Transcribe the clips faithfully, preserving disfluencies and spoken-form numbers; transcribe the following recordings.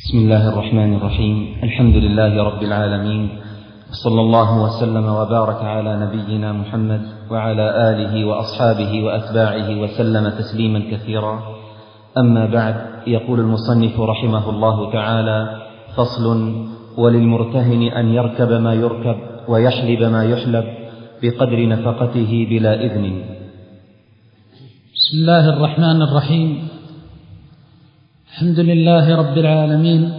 بسم الله الرحمن الرحيم. الحمد لله رب العالمين، صلى الله وسلم وبارك على نبينا محمد وعلى آله وأصحابه وأتباعه وسلم تسليما كثيرا. أما بعد، يقول المصنف رحمه الله تعالى: فصل: وللمرتهن أن يركب ما يركب ويحلب ما يحلب بقدر نفقته بلا إذن. بسم الله الرحمن الرحيم. الحمد لله رب العالمين،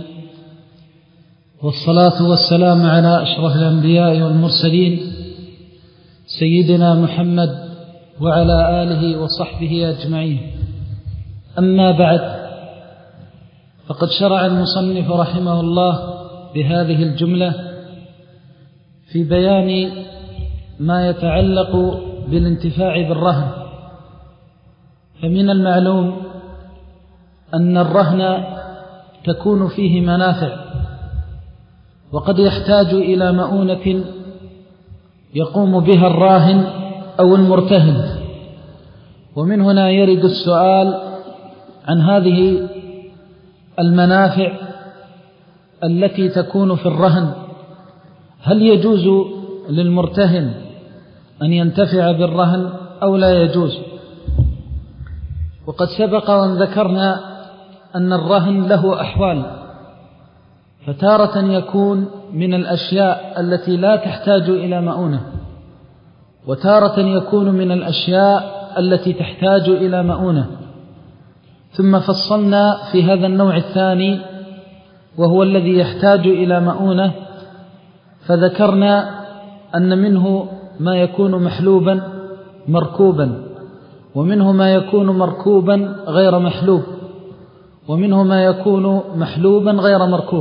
والصلاة والسلام على أشرف الأنبياء والمرسلين سيدنا محمد وعلى آله وصحبه أجمعين. أما بعد، فقد شرع المصنف رحمه الله بهذه الجملة في بيان ما يتعلق بالانتفاع بالرهن. فمن المعلوم أن الرهن تكون فيه منافع، وقد يحتاج إلى مؤونة يقوم بها الراهن أو المرتهن. ومن هنا يرد السؤال عن هذه المنافع التي تكون في الرهن: هل يجوز للمرتهن أن ينتفع بالرهن أو لا يجوز؟ وقد سبق وأن ذكرنا أن الرهن له أحوال، فتارة يكون من الأشياء التي لا تحتاج إلى مؤونة، وتارة يكون من الأشياء التي تحتاج إلى مؤونة. ثم فصلنا في هذا النوع الثاني وهو الذي يحتاج إلى مؤونة، فذكرنا أن منه ما يكون محلوبا مركوبا، ومنه ما يكون مركوبا غير محلوب، ومنه ما يكون محلوبا غير مركوب.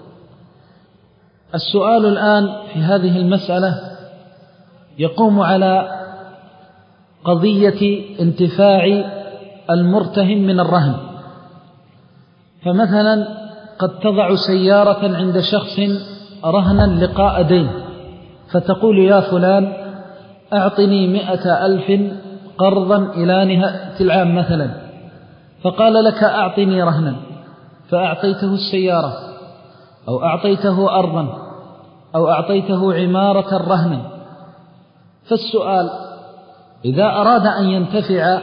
السؤال الآن في هذه المسألة يقوم على قضية انتفاع المرتهن من الرهن. فمثلا قد تضع سيارة عند شخص رهنا لقاء دين، فتقول: يا فلان أعطني مئة ألف قرضا إلى نهاية العام مثلا، فقال لك: أعطني رهنا، فأعطيته السيارة أو أعطيته أرضا أو أعطيته عمارة رهنا. فالسؤال: إذا أراد أن ينتفع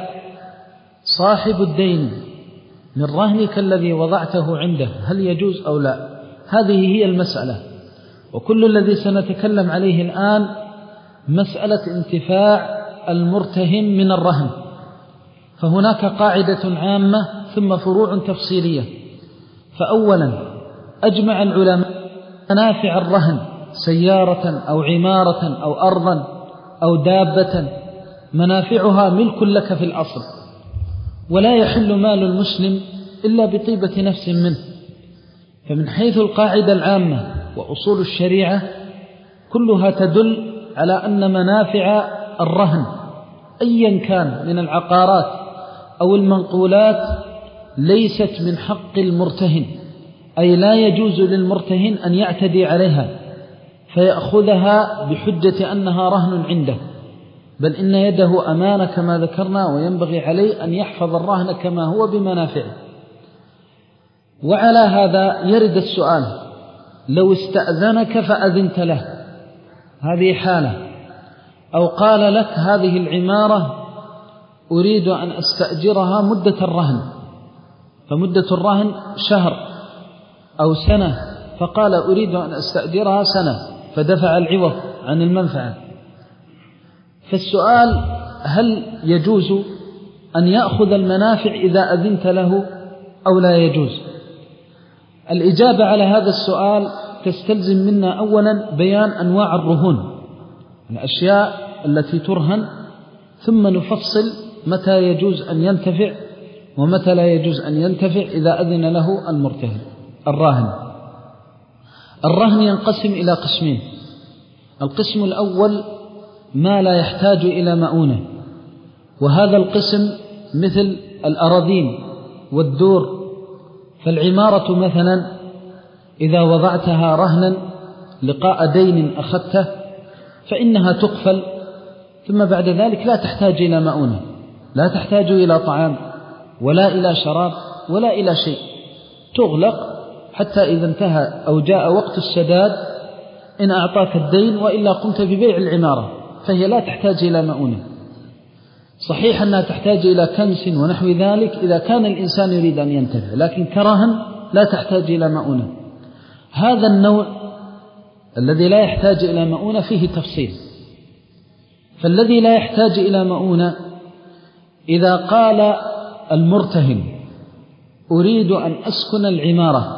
صاحب الدين من رهنك الذي وضعته عنده، هل يجوز أو لا؟ هذه هي المسألة، وكل الذي سنتكلم عليه الآن مسألة انتفاع المرتهن من الرهن. فهناك قاعدة عامة ثم فروع تفصيلية. فأولا، أجمع العلماء منافع الرهن سيارة أو عمارة أو أرضا أو دابة، منافعها ملك لك في الأصل، ولا يحل مال المسلم إلا بطيبة نفس منه. فمن حيث القاعدة العامة وأصول الشريعة كلها تدل على أن منافع الرهن أيا كان من العقارات أو المنقولات ليست من حق المرتهن، أي لا يجوز للمرتهن أن يعتدي عليها فيأخذها بحجة أنها رهن عنده، بل إن يده أمانة كما ذكرنا، وينبغي عليه أن يحفظ الرهن كما هو بمنافعه. وعلى هذا يرد السؤال: لو استأذنك فأذنت له، هذه حالة، أو قال لك: هذه العمارة أريد أن أستأجرها مدة الرهن، فمدة الرهن شهر أو سنة، فقال: أريد أن أستأجرها سنة، فدفع العوض عن المنفعة. فالسؤال: هل يجوز أن يأخذ المنافع إذا أذنت له أو لا يجوز؟ الإجابة على هذا السؤال تستلزم منا أولا بيان أنواع الرهون، الأشياء التي ترهن، ثم نفصل متى يجوز أن ينتفع ومتى لا يجوز أن ينتفع إذا أذن له المرتهن. الراهن الرهن ينقسم إلى قسمين: القسم الأول ما لا يحتاج إلى مؤونة، وهذا القسم مثل الأراضين والدور. فالعمارة مثلا إذا وضعتها رهنا لقاء دين أخذته فإنها تقفل، ثم بعد ذلك لا تحتاج إلى مؤونة، لا تحتاج إلى طعام ولا إلى شراب ولا إلى شيء، تغلق حتى إذا انتهى أو جاء وقت السداد إن أعطاك الدين، وإلا قمت ببيع العمارة، فهي لا تحتاج إلى مؤونة. صحيح أنها تحتاج إلى كنس ونحو ذلك إذا كان الإنسان يريد أن ينتفع، لكن كرهن لا تحتاج إلى مؤونة. هذا النوع الذي لا يحتاج إلى مؤونة فيه تفصيل. فالذي لا يحتاج إلى مؤونة إذا قال المرتهن أريد أن أسكن العمارة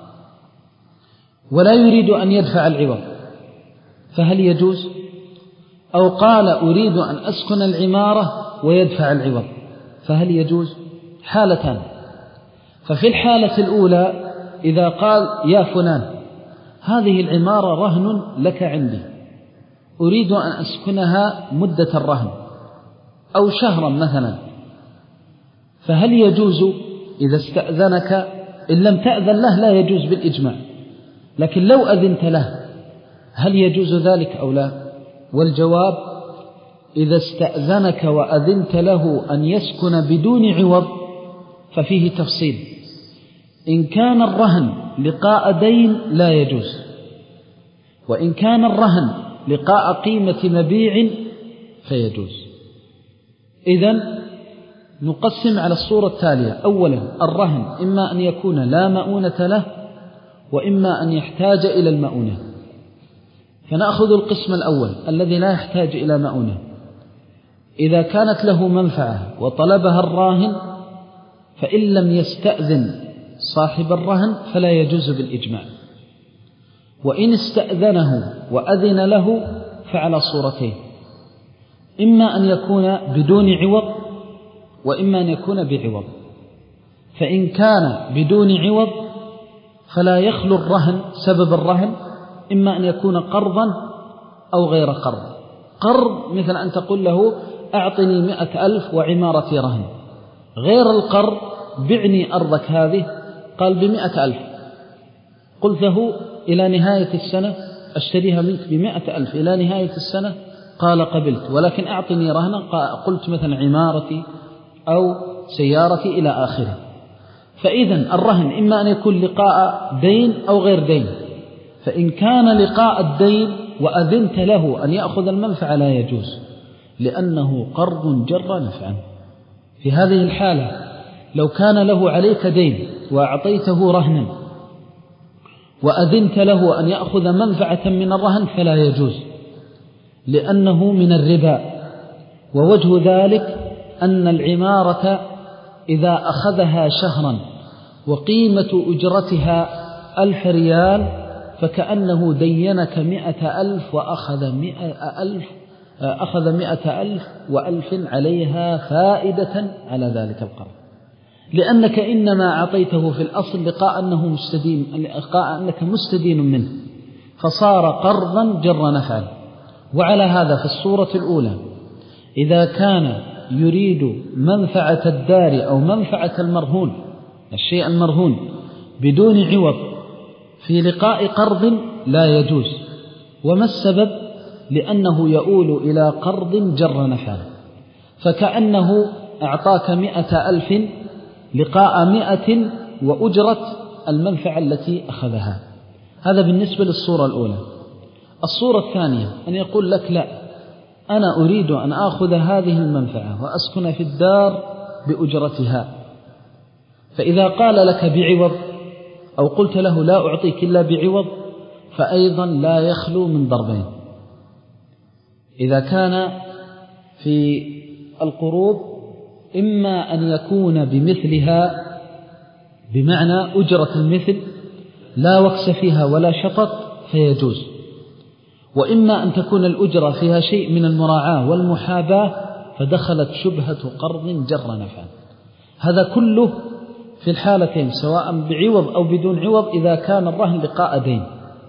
ولا يريد أن يدفع العوض، فهل يجوز؟ أو قال أريد أن أسكن العمارة ويدفع العوض، فهل يجوز؟ حالتان. ففي الحالة الأولى إذا قال يا فلان هذه العمارة رهن لك عندي، أريد أن أسكنها مدة الرهن أو شهرا مثلا، فهل يجوز إذا استأذنك؟ إن لم تأذن له لا يجوز بالإجماع، لكن لو أذنت له هل يجوز ذلك أو لا؟ والجواب إذا استأذنك وأذنت له أن يسكن بدون عوض ففيه تفصيل. إن كان الرهن لقاء دين لا يجوز، وإن كان الرهن لقاء قيمة مبيع فيجوز. إذن نقسم على الصورة التالية: أولا الرهن إما أن يكون لا مؤونة له، وإما أن يحتاج إلى المؤونة. فنأخذ القسم الأول الذي لا يحتاج إلى مؤونة. إذا كانت له منفعة وطلبها الراهن فإن لم يستأذن صاحب الرهن فلا يجوز بالإجماع، وإن استأذنه وأذن له فعلى صورتين: إما أن يكون بدون عوض، وإما أن يكون بعوض. فإن كان بدون عوض فلا يخلو الرهن سبب الرهن إما أن يكون قرضا أو غير قرض. قرض مثل أن تقول له أعطني مئة ألف وعمارتي رهن، غير القرض بعني أرضك هذه، قال بمئة ألف، قلت له إلى نهاية السنة أشتريها منك بمئة ألف إلى نهاية السنة، قال قبلت، ولكن أعطني رهنا، قلت مثلا عمارتي أو سيارتي إلى آخره. فإذن الرهن إما أن يكون لقاء دين أو غير دين. فإن كان لقاء الدين وأذنت له أن يأخذ المنفعة لا يجوز، لأنه قرض جر نفعا. في هذه الحالة لو كان له عليك دين وأعطيته رهنا وأذنت له أن يأخذ منفعة من الرهن فلا يجوز، لأنه من الربا. ووجه ذلك أن العمارة إذا أخذها شهرا وقيمة أجرتها ألف ريال فكأنه دينك مئة ألف وأخذ مئة ألف أخذ مئة ألف وألف عليها فائدة على ذلك القرض، لأنك إنما أعطيته في الأصل لقاء أنه مستدين، لقاء أنك مستدين منه، فصار قرضا جر نفعا. وعلى هذا في الصورة الأولى إذا كان يريد منفعة الدار أو منفعة المرهون، الشيء المرهون بدون عوض في لقاء قرض لا يجوز. وما السبب؟ لأنه يؤول إلى قرض جر نفعا، فكأنه أعطاك مئة ألف لقاء مئة وأجرة المنفعة التي أخذها. هذا بالنسبة للصورة الأولى. الصورة الثانية أن يقول لك لا، أنا أريد أن أخذ هذه المنفعة وأسكن في الدار بأجرتها، فإذا قال لك بعوض أو قلت له لا أعطيك إلا بعوض فأيضا لا يخلو من ضربين. إذا كان في القروض إما أن يكون بمثلها بمعنى أجرة المثل لا وكس فيها ولا شطط فيجوز، وإما أن تكون الأجرة فيها شيء من المراعاة والمحاباة فدخلت شبهة قرض جر نفعا. هذا كله في الحالتين سواء بعوض أو بدون عوض إذا كان الرهن لقاء دين.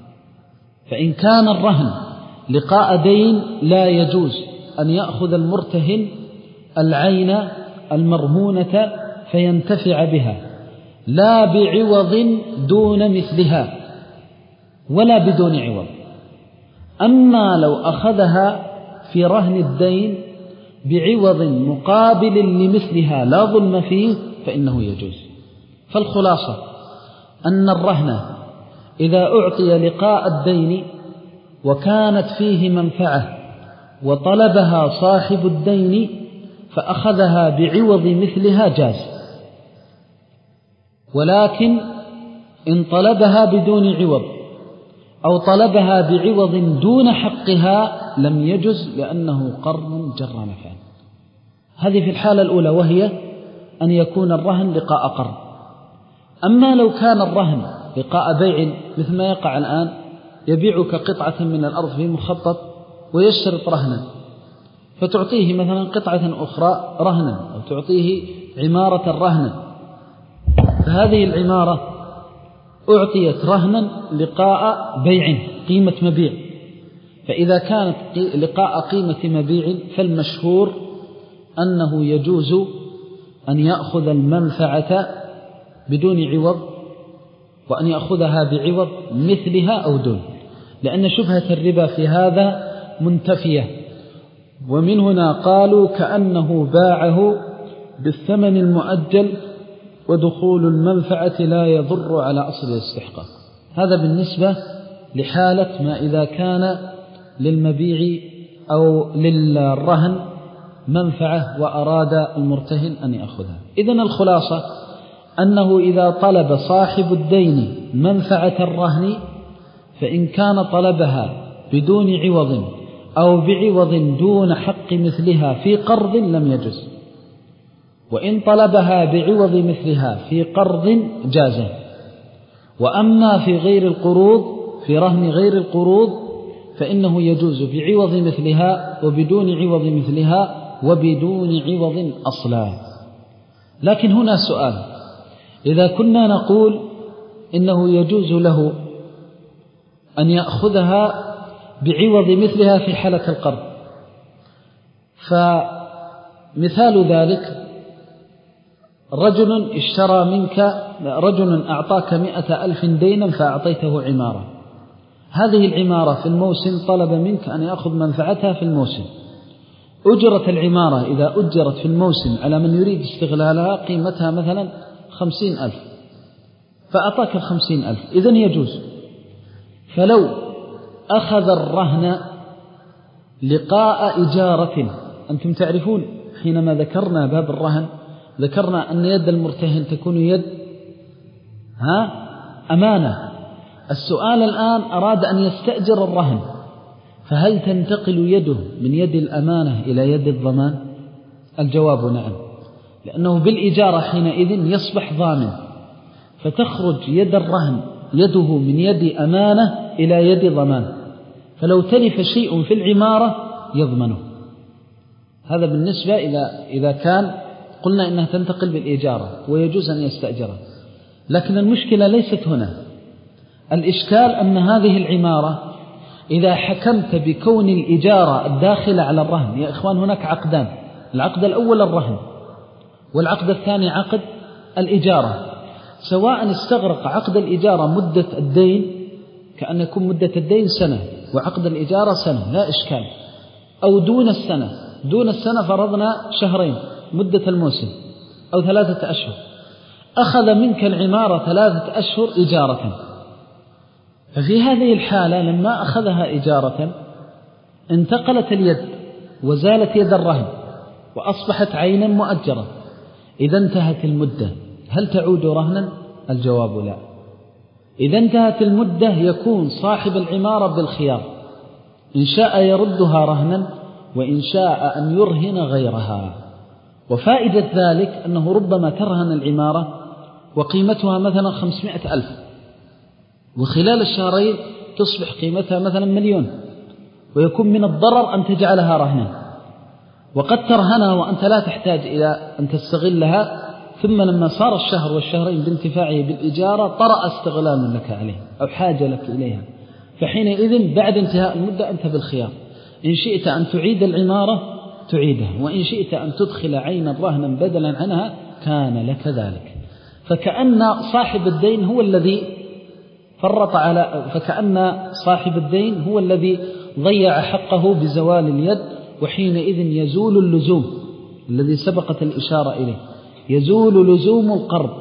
فإن كان الرهن لقاء دين لا يجوز أن يأخذ المرتهن العين المرهونة فينتفع بها لا بعوض دون مثلها ولا بدون عوض. أما لو أخذها في رهن الدين بعوض مقابل لمثلها لا ظلم فيه فإنه يجوز. فالخلاصة أن الرهن إذا أعطي لقاء الدين وكانت فيه منفعة وطلبها صاحب الدين فأخذها بعوض مثلها جاز، ولكن إن طلبها بدون عوض أو طلبها بعوض دون حقها لم يجز، لأنه قرض جر نفعا. هذه في الحالة الأولى، وهي أن يكون الرهن لقاء قرض. أما لو كان الرهن لقاء بيع مثل ما يقع الآن، يبيعك قطعة من الأرض في مخطط ويشترط رهنا، فتعطيه مثلا قطعة أخرى رهنا أو تعطيه عمارة رهنا، فهذه العمارة أعطيت رهنا لقاء بيع قيمة مبيع، فإذا كانت لقاء قيمة مبيع فالمشهور أنه يجوز أن يأخذ المنفعة بدون عوض وأن يأخذها بعوض مثلها أو دون، لأن شبهة الربا في هذا منتفية. ومن هنا قالوا كأنه باعه بالثمن المؤجل ودخول المنفعة لا يضر على أصل الاستحقاق. هذا بالنسبة لحالة ما إذا كان للمبيع أو للرهن منفعة وأراد المرتهن أن يأخذها. إذن الخلاصة أنه إذا طلب صاحب الدين منفعة الرهن فإن كان طلبها بدون عوض أو بعوض دون حق مثلها في قرض لم يجز، وإن طلبها بعوض مثلها في قرض جاز. وأما في غير القروض، في رهن غير القروض، فإنه يجوز بعوض مثلها وبدون عوض مثلها وبدون عوض أصلا. لكن هنا سؤال: إذا كنا نقول إنه يجوز له أن يأخذها بعوض مثلها في حالة القرض، فمثال ذلك رجل اشترى منك، رجل أعطاك مئة ألف دينا فأعطيته عمارة، هذه العمارة في الموسم طلب منك أن يأخذ منفعتها في الموسم. أجرة العمارة إذا أجرت في الموسم على من يريد استغلالها قيمتها مثلا خمسين ألف، فأعطاك الخمسين ألف، إذن يجوز. فلو أخذ الرهن لقاء إجارة، أنتم تعرفون حينما ذكرنا باب الرهن ذكرنا أن يد المرتهن تكون يد ها أمانة. السؤال الآن أراد أن يستأجر الرهن، فهل تنتقل يده من يد الأمانة إلى يد الضمان؟ الجواب نعم، لأنه بالإجارة حينئذ يصبح ضامن، فتخرج يد الرهن يده من يد أمانة إلى يد ضمان، فلو تلف شيء في العمارة يضمنه. هذا بالنسبة إذا إذا كان قلنا إنها تنتقل بالإجارة ويجوز أن يستأجرها. لكن المشكلة ليست هنا، الإشكال أن هذه العمارة إذا حكمت بكون الإجارة الداخلة على الرهن، يا إخوان هناك عقدان، العقد الأول الرهن والعقد الثاني عقد الإجارة، سواء استغرق عقد الإجارة مدة الدين كأن يكون مدة الدين سنة وعقد الإجارة سنة لا إشكال، أو دون السنة، دون السنة فرضنا شهرين مدة الموسم أو ثلاثة أشهر، أخذ منك العمارة ثلاثة أشهر إجارة، ففي هذه الحالة لما أخذها إجارة انتقلت اليد وزالت يد الرهن وأصبحت عينا مؤجرة، إذا انتهت المدة هل تعود رهنا؟ الجواب لا. إذا انتهت المدة يكون صاحب العمارة بالخيار، إن شاء يردها رهنا وإن شاء أن يرهن غيرها. وفائدة ذلك أنه ربما ترهن العمارة وقيمتها مثلا خمسمائة ألف، وخلال الشهرين تصبح قيمتها مثلا مليون، ويكون من الضرر أن تجعلها رهنا، وقد ترهنها وأنت لا تحتاج إلى أن تستغلها، ثم لما صار الشهر والشهرين بانتفاعه بالإجارة طرأ استغلال لك عليه أو حاجة لك إليها، فحينئذ بعد انتهاء المدة أنت بالخيار، إن شئت أن تعيد العمارة تعيدها، وإن شئت أن تدخل عينا رهنا بدلا عنها كان لك ذلك. فكأن صاحب الدين هو الذي فرط على فكأن صاحب الدين هو الذي ضيع حقه بزوال اليد، وحينئذ يزول اللزوم الذي سبقت الإشارة إليه، يزول لزوم القرض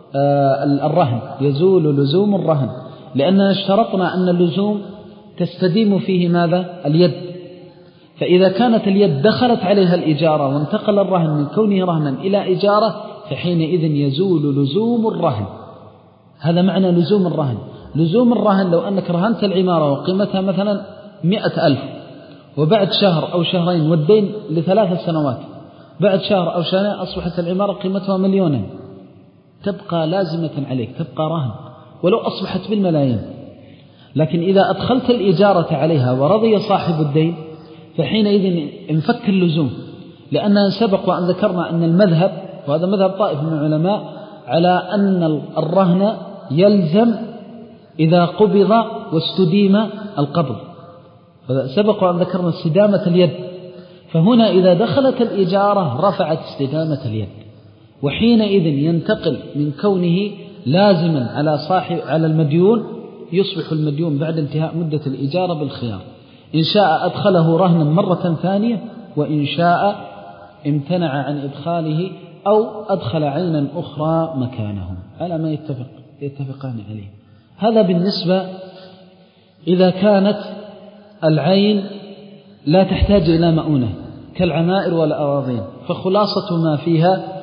الرهن، يزول لزوم الرهن، لأننا اشترطنا أن اللزوم تستديم فيه ماذا؟ اليد. فإذا كانت اليد دخلت عليها الإجارة وانتقل الرهن من كونه رهنا إلى إجارة، فحينئذ يزول لزوم الرهن. هذا معنى لزوم الرهن. لزوم الرهن لو أنك رهنت العمارة وقيمتها مثلا مئة ألف، وبعد شهر أو شهرين والدين لثلاث سنوات، بعد شهر أو شهرين أصبحت العمارة قيمتها مليونا، تبقى لازمة عليك، تبقى رهن ولو أصبحت بالملايين. لكن إذا أدخلت الإجارة عليها ورضي صاحب الدين فحينئذ انفك اللزوم، لأننا سبق وأن ذكرنا أن المذهب، وهذا مذهب طائف من العلماء، على أن الرهن يلزم إذا قبض واستديم القبض، سبق وأن ذكرنا استدامة اليد. فهنا إذا دخلت الإجارة رفعت استدامة اليد، وحينئذ ينتقل من كونه لازما على صاحب على المديون، يصبح المديون بعد انتهاء مدة الإجارة بالخيار، إن شاء أدخله رهنا مرة ثانية، وإن شاء امتنع عن إدخاله أو أدخل عينا أخرى مكانه على ما يتفق يتفقان عليه. هذا بالنسبة إذا كانت العين لا تحتاج إلى مؤونة كالعمائر والأراضين. فخلاصة ما فيها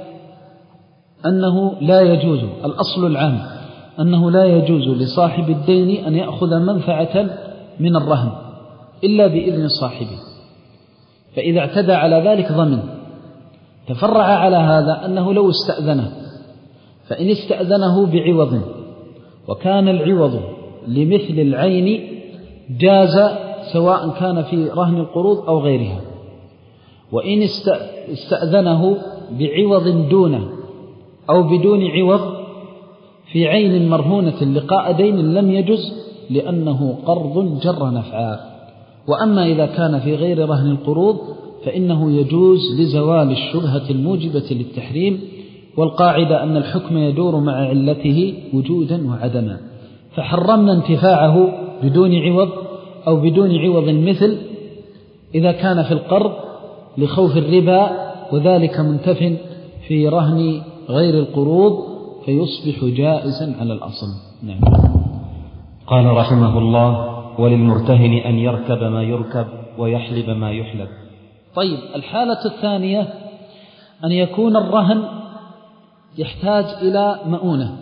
أنه لا يجوز، الأصل العام أنه لا يجوز لصاحب الدين أن يأخذ منفعة من الرهن إلا بإذن صاحبه، فإذا اعتدى على ذلك ضمن. تفرع على هذا أنه لو استأذنه، فإن استأذنه بعوض وكان العوض لمثل العين جاز، سواء كان في رهن القروض أو غيرها. وإن استأذنه بعوض دونه أو بدون عوض في عين مرهونة لقاء دين لم يجز، لأنه قرض جر نفعا. وأما إذا كان في غير رهن القروض فإنه يجوز لزوال الشبهة الموجبة للتحريم، والقاعدة أن الحكم يدور مع علته وجودا وعدما. فحرمنا انتفاعه بدون عوض أو بدون عوض مثل إذا كان في القرض لخوف الربا، وذلك منتف في رهن غير القروض، فيصبح جائزا على الأصل. نعم. قال رحمه الله: وللمرتهن أن يركب ما يركب ويحلب ما يحلب. طيب، الحالة الثانية أن يكون الرهن يحتاج إلى مؤونة.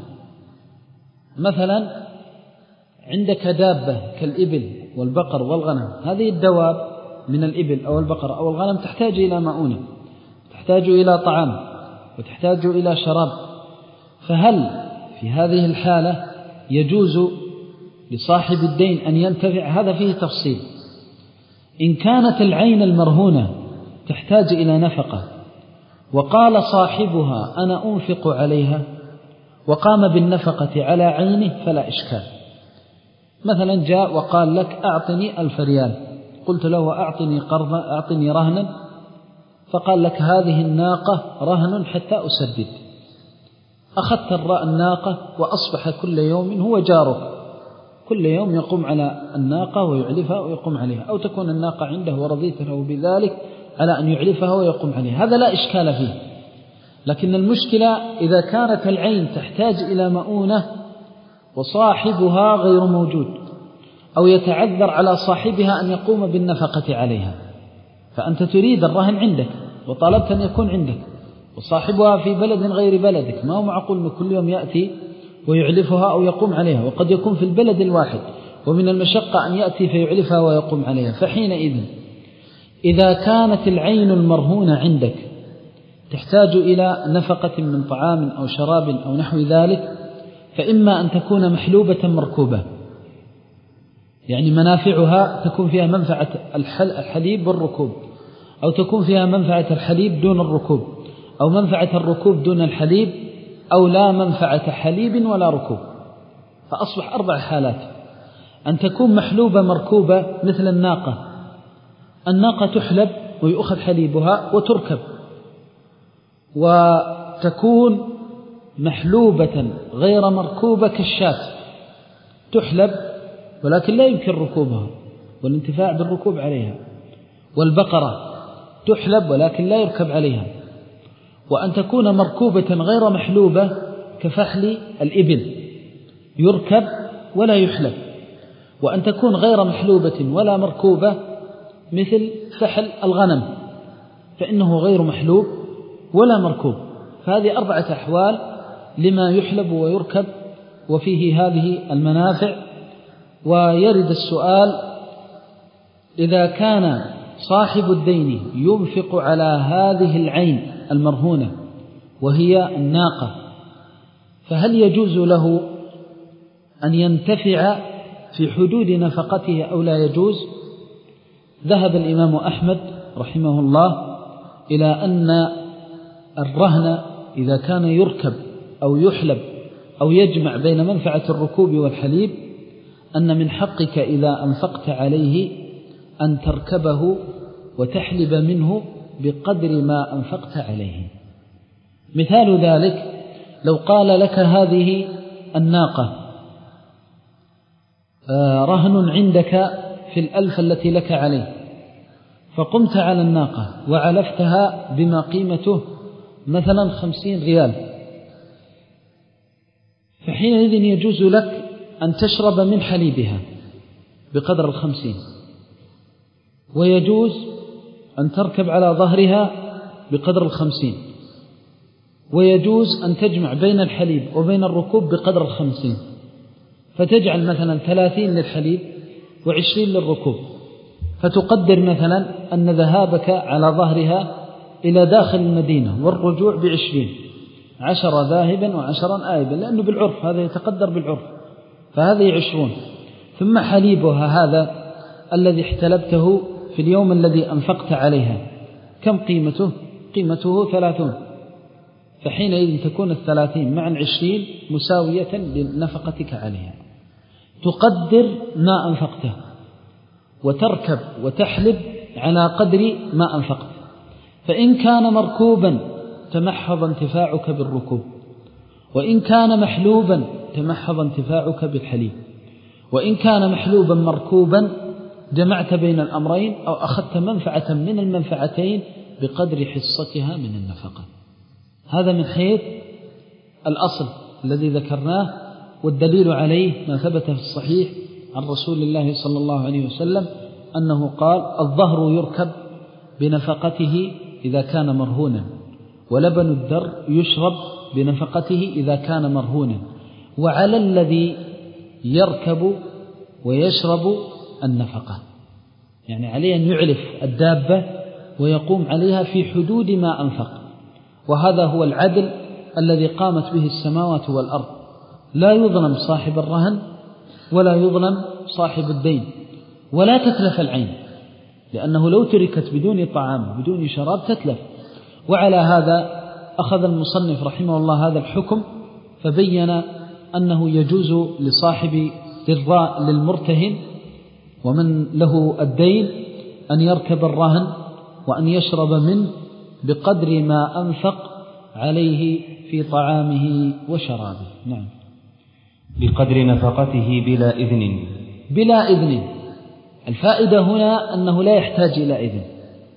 مثلا عندك دابة كالإبل والبقر والغنم، هذه الدواب من الإبل أو البقر أو الغنم تحتاج إلى مؤونة، تحتاج إلى طعام وتحتاج إلى شراب. فهل في هذه الحالة يجوز لصاحب الدين أن ينتفع؟ هذا فيه تفصيل. إن كانت العين المرهونة تحتاج إلى نفقة وقال صاحبها أنا أنفق عليها وقام بالنفقة على عينه فلا إشكال. مثلا جاء وقال لك أعطني ألف ريال، قلت له أعطني قرضا، أعطني رهنا، فقال لك هذه الناقة رهن حتى أسدد. أخذت الناقة وأصبح كل يوم هو جارك، كل يوم يقوم على الناقة ويعلفها ويقوم عليها، أو تكون الناقة عنده ورضيت له بذلك على أن يعلفها ويقوم عليها، هذا لا إشكال فيه. لكن المشكلة إذا كانت العين تحتاج إلى مؤونة وصاحبها غير موجود، أو يتعذر على صاحبها أن يقوم بالنفقة عليها، فأنت تريد الرهن عندك وطلبت أن يكون عندك، وصاحبها في بلد غير بلدك، ما هو معقول أنه كل يوم يأتي ويعلفها أو يقوم عليها، وقد يكون في البلد الواحد، ومن المشقة أن يأتي فيعلفها ويقوم عليها. فحينئذ إذا كانت العين المرهونة عندك تحتاج إلى نفقة من طعام أو شراب أو نحو ذلك، فإما أن تكون محلوبة مركوبة، يعني منافعها تكون فيها منفعة الحليب والركوب، أو تكون فيها منفعة الحليب دون الركوب، أو منفعة الركوب دون الحليب، أو لا منفعة حليب ولا ركوب. فأصبح أربع حالات: أن تكون محلوبة مركوبة مثل الناقة، الناقة تحلب ويؤخذ حليبها وتركب، وتكون محلوبة غير مركوبة كالشاة، تحلب ولكن لا يمكن ركوبها والانتفاع بالركوب عليها، والبقرة تحلب ولكن لا يركب عليها. وأن تكون مركوبة غير محلوبة كفحل الإبل يركب ولا يحلب، وأن تكون غير محلوبة ولا مركوبة مثل فحل الغنم فإنه غير محلوب ولا مركوب. فهذه أربعة أحوال لما يحلب ويركب وفيه هذه المنافع. ويرد السؤال: إذا كان صاحب الدين ينفق على هذه العين المرهونة وهي الناقة، فهل يجوز له أن ينتفع في حدود نفقته أو لا يجوز؟ ذهب الإمام أحمد رحمه الله إلى أن الرهن إذا كان يركب أو يحلب أو يجمع بين منفعة الركوب والحليب أن من حقك إذا أنفقت عليه أن تركبه وتحلب منه بقدر ما أنفقت عليه. مثال ذلك: لو قال لك هذه الناقة رهن عندك في الألف التي لك عليه، فقمت على الناقة وعلفتها بما قيمته مثلا خمسين ريال، فحينئذ يجوز لك أن تشرب من حليبها بقدر الخمسين، ويجوز أن تركب على ظهرها بقدر الخمسين، ويجوز أن تجمع بين الحليب وبين الركوب بقدر الخمسين، فتجعل مثلا ثلاثين للحليب وعشرين للركوب، فتقدر مثلا أن ذهابك على ظهرها إلى داخل المدينة والرجوع بعشرين، عشرة ذاهبا وعشرا آيبا، لأنه بالعرف هذا يتقدر بالعرف، فهذه عشرون. ثم حليبها هذا الذي احتلبته في اليوم الذي أنفقت عليها كم قيمته؟ قيمته ثلاثون، فحينئذ تكون الثلاثين مع العشرين مساوية لنفقتك عليها. تقدر ما أنفقته وتركب وتحلب على قدر ما أنفقت، فإن كان مركوبا تمحض انتفاعك بالركوب، وإن كان محلوبا تمحض انتفاعك بالحليب، وإن كان محلوبا مركوبا جمعت بين الأمرين أو أخذت منفعة من المنفعتين بقدر حصتها من النفقة. هذا من حيث الأصل الذي ذكرناه، والدليل عليه ما ثبت في الصحيح عن رسول الله صلى الله عليه وسلم أنه قال: الظهر يركب بنفقته إذا كان مرهونا، ولبن الدر يشرب بنفقته إذا كان مرهونا، وعلى الذي يركب ويشرب النفقة، يعني عليه أن يعلف الدابة ويقوم عليها في حدود ما أنفق. وهذا هو العدل الذي قامت به السماوات والأرض، لا يظلم صاحب الرهن ولا يظلم صاحب الدين، ولا تتلف العين، لأنه لو تركت بدون طعام بدون شراب تتلف. وعلى هذا أخذ المصنف رحمه الله هذا الحكم، فبين أنه يجوز لصاحب الراء للمرتهن ومن له الدين أن يركب الرهن وأن يشرب منه بقدر ما أنفق عليه في طعامه وشرابه. نعم. بقدر نفقته بلا إذن. بلا إذن، الفائدة هنا أنه لا يحتاج إلى إذن،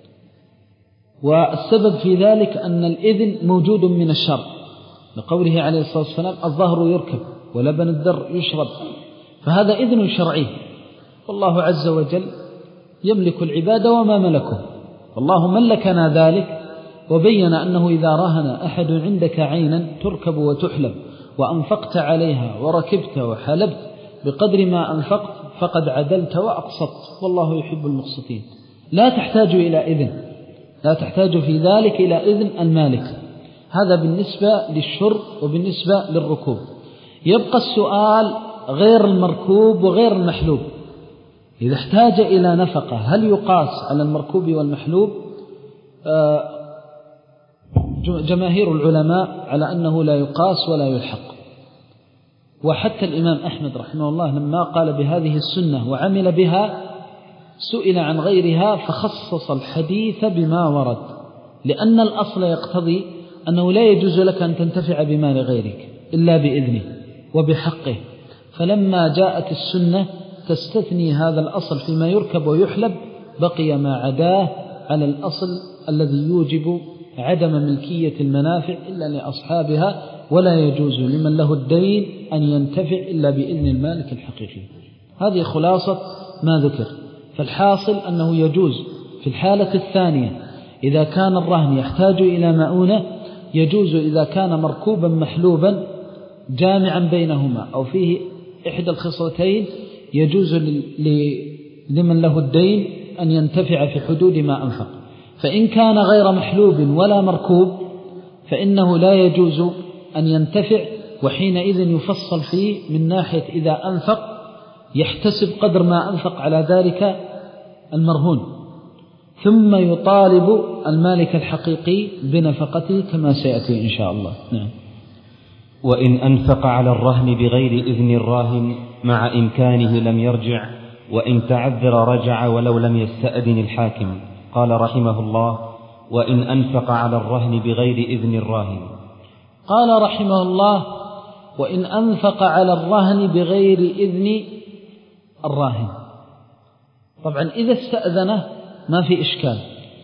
والسبب في ذلك أن الإذن موجود من الشرع، لقوله عليه الصلاة والسلام: الظهر يركب ولبن الدر يشرب، فهذا إذن شرعي، والله عز وجل يملك العباد وما ملكه، والله ملكنا ذلك وبين أنه إذا رهن أحد عندك عينا تركب وتحلب وأنفقت عليها وركبت وحلبت بقدر ما أنفقت فقد عدلت وأقسطت، والله يحب المقسطين. لا تحتاج إلى إذن، لا تحتاج في ذلك إلى إذن المالك. هذا بالنسبة للشرب وبالنسبة للركوب. يبقى السؤال غير المركوب وغير المحلوب، إذا احتاج إلى نفقة هل يقاس على المركوب والمحلوب؟ جماهير العلماء على أنه لا يقاس ولا يلحق. وحتى الإمام أحمد رحمه الله لما قال بهذه السنة وعمل بها سئل عن غيرها فخصص الحديث بما ورد، لأن الأصل يقتضي أنه لا يجوز لك أن تنتفع بمال غيرك إلا بإذنه وبحقه، فلما جاءت السنة تستثني هذا الأصل فيما يركب ويحلب بقي ما عداه على الأصل الذي يوجب عدم ملكية المنافع إلا لأصحابها، ولا يجوز لمن له الدين أن ينتفع إلا بإذن المالك الحقيقي. هذه خلاصة ما ذكر. فالحاصل أنه يجوز في الحالة الثانية إذا كان الرهن يحتاج إلى مؤونة، يجوز إذا كان مركوبا محلوبا جامعا بينهما أو فيه إحدى الخصلتين، يجوز لمن له الدين أن ينتفع في حدود ما أنفق. فإن كان غير محلوب ولا مركوب فإنه لا يجوز أن ينتفع، وحينئذ يفصل فيه من ناحية إذا أنفق يحتسب قدر ما أنفق على ذلك المرهون، ثم يطالب المالك الحقيقي بنفقته كما سيأتي إن شاء الله. نعم. وإن أنفق على الرهن بغير إذن الراهن مع إمكانه لم يرجع، وإن تعذر رجع ولو لم يستأذن الحاكم. قال رحمه الله: وإن أنفق على الرهن بغير إذن الراهن. قال رحمه الله: وإن أنفق على الرهن بغير إذن الراهن. طبعا إذا استأذنه ما في إشكال.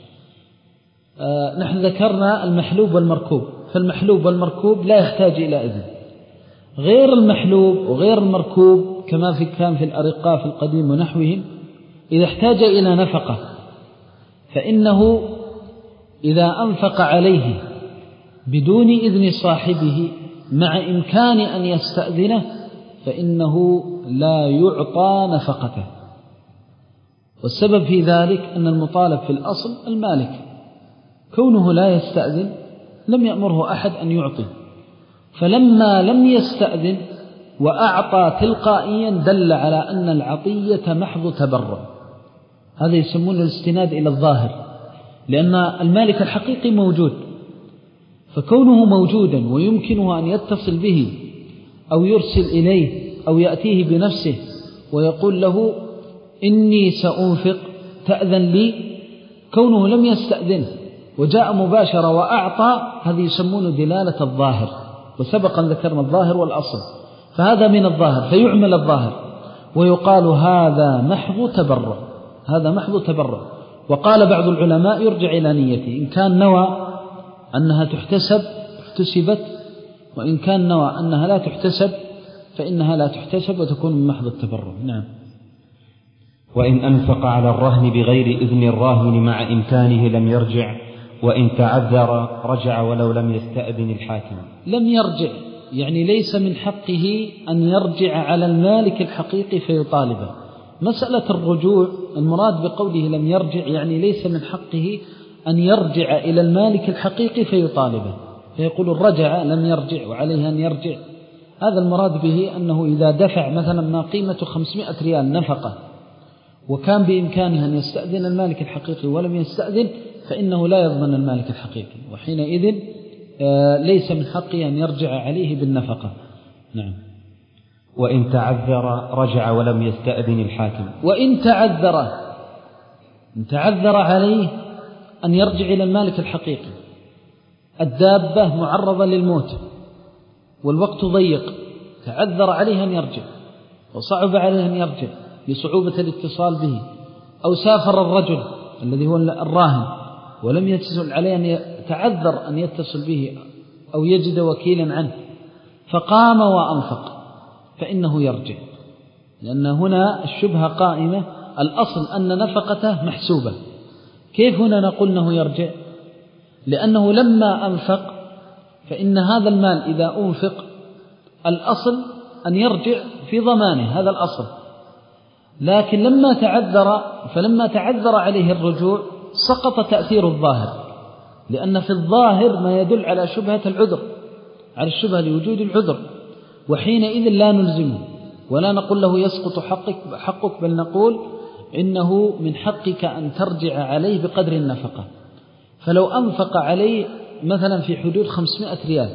آه نحن ذكرنا المحلوب والمركوب، فالمحلوب والمركوب لا يحتاج إلى إذن. غير المحلوب وغير المركوب كما في كان في الأرقاء في القديم ونحوهم، إذا احتاج إلى نفقة فإنه إذا أنفق عليه بدون إذن صاحبه مع إمكان أن يستأذنه فإنه لا يعطى نفقته. والسبب في ذلك أن المطالب في الأصل المالك، كونه لا يستأذن لم يأمره أحد أن يعطي، فلما لم يستأذن وأعطى تلقائيا دل على أن العطية محض تبرع. هذا يسمونه الاستناد إلى الظاهر، لأن المالك الحقيقي موجود، فكونه موجودا ويمكنه أن يتصل به أو يرسل إليه أو يأتيه بنفسه ويقول له إني سأنفق تأذن لي، كونه لم يستأذن وجاء مباشرة وأعطى، هذه يسمونه دلالة الظاهر، وسبقا ذكرنا الظاهر والأصل، فهذا من الظاهر فيعمل الظاهر ويقال هذا محض تبرع، هذا محض تبرع. وقال بعض العلماء يرجع إلى نيته، إن كان نوى أنها تحتسب احتسبت، وإن كان نوى أنها لا تحتسب فإنها لا تحتسب وتكون من محض التبرع. نعم. وإن أنفق على الرهن بغير إذن الراهن مع إمكانه لم يرجع، وإن تعذر رجع ولو لم يستأذن الحاكم. لم يرجع يعني ليس من حقه أن يرجع على المالك الحقيقي فيطالبه. مسألة الرجوع المراد بقوله لم يرجع يعني ليس من حقه أن يرجع إلى المالك الحقيقي فيطالبه، فيقول الرجع لم يرجع وعليه أن يرجع. هذا المراد به أنه إذا دفع مثلا ما قيمته خمسمائة ريال نفقة وكان بإمكانه أن يستأذن المالك الحقيقي ولم يستأذن فإنه لا يضمن المالك الحقيقي، وحينئذ ليس من حقه أن يرجع عليه بالنفقة. نعم. وإن تعذر رجع ولم يستأذن الحاكم. وإن تعذر إن تعذر عليه أن يرجع إلى المالك الحقيقي، الدابة معرضة للموت والوقت ضيق، تعذر عليه أن يرجع وصعب عليه أن يرجع بصعوبة الاتصال به، أو سافر الرجل الذي هو الراهن ولم يتصل عليه أن يتعذر أن يتصل به أو يجد وكيلا عنه فقام وأنفق فإنه يرجع، لأن هنا الشبهة قائمة. الأصل أن نفقته محسوبة، كيف هنا نقول أنه يرجع؟ لأنه لما أنفق فإن هذا المال إذا أنفق الأصل أن يرجع في ضمانه، هذا الأصل. لكن لما تعذر فلما تعذر عليه الرجوع سقط تأثير الظاهر، لأن في الظاهر ما يدل على شبهة العذر، على الشبهة لوجود العذر، وحينئذ لا نلزمه ولا نقول له يسقط حقك, حقك بل نقول إنه من حقك أن ترجع عليه بقدر النفقة. فلو أنفق عليه مثلا في حدود خمسمائة ريال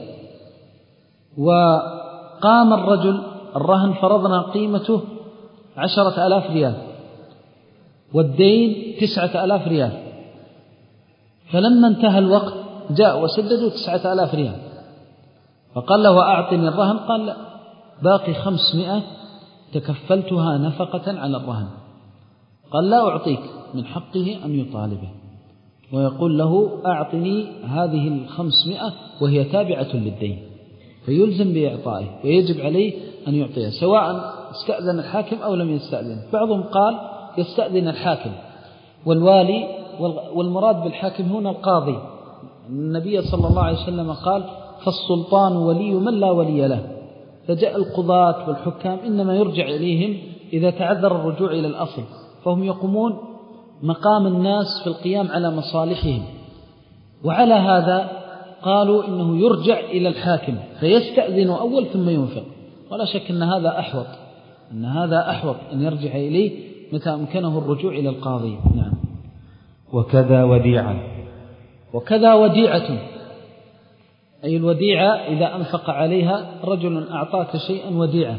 وقام الرجل الرهن فرضنا قيمته عشرة آلاف ريال والدين تسعة آلاف ريال، فلما انتهى الوقت جاء وسددوا تسعة آلاف ريال، فقال له أعطني الرهن، قال لا، باقي خمسمائة تكفلتها نفقة على الرهن، قال لا أعطيك، من حقه أن يطالبه. ويقول له أعطني هذه الخمسمائة وهي تابعة للدين، فيلزم بإعطائه ويجب عليه أن يعطيها سواء استأذن الحاكم أو لم يستأذن. بعضهم قال يستأذن الحاكم والوالي، والمراد بالحاكم هنا القاضي. النبي صلى الله عليه وسلم قال فالسلطان ولي من لا ولي له، فجاء القضاة والحكام إنما يرجع إليهم إذا تعذر الرجوع إلى الأصل، فهم يقومون مقام الناس في القيام على مصالحهم. وعلى هذا قالوا إنه يرجع إلى الحاكم فيستأذن أول ثم ينفق، ولا شك أن هذا أحوط، أن هذا أحوط أن يرجع إليه متى أمكنه الرجوع إلى القاضي. نعم. وكذا وديعة. وكذا وديعة، أي الوديعة إذا أنفق عليها رجل أعطاك شيئا وديعة،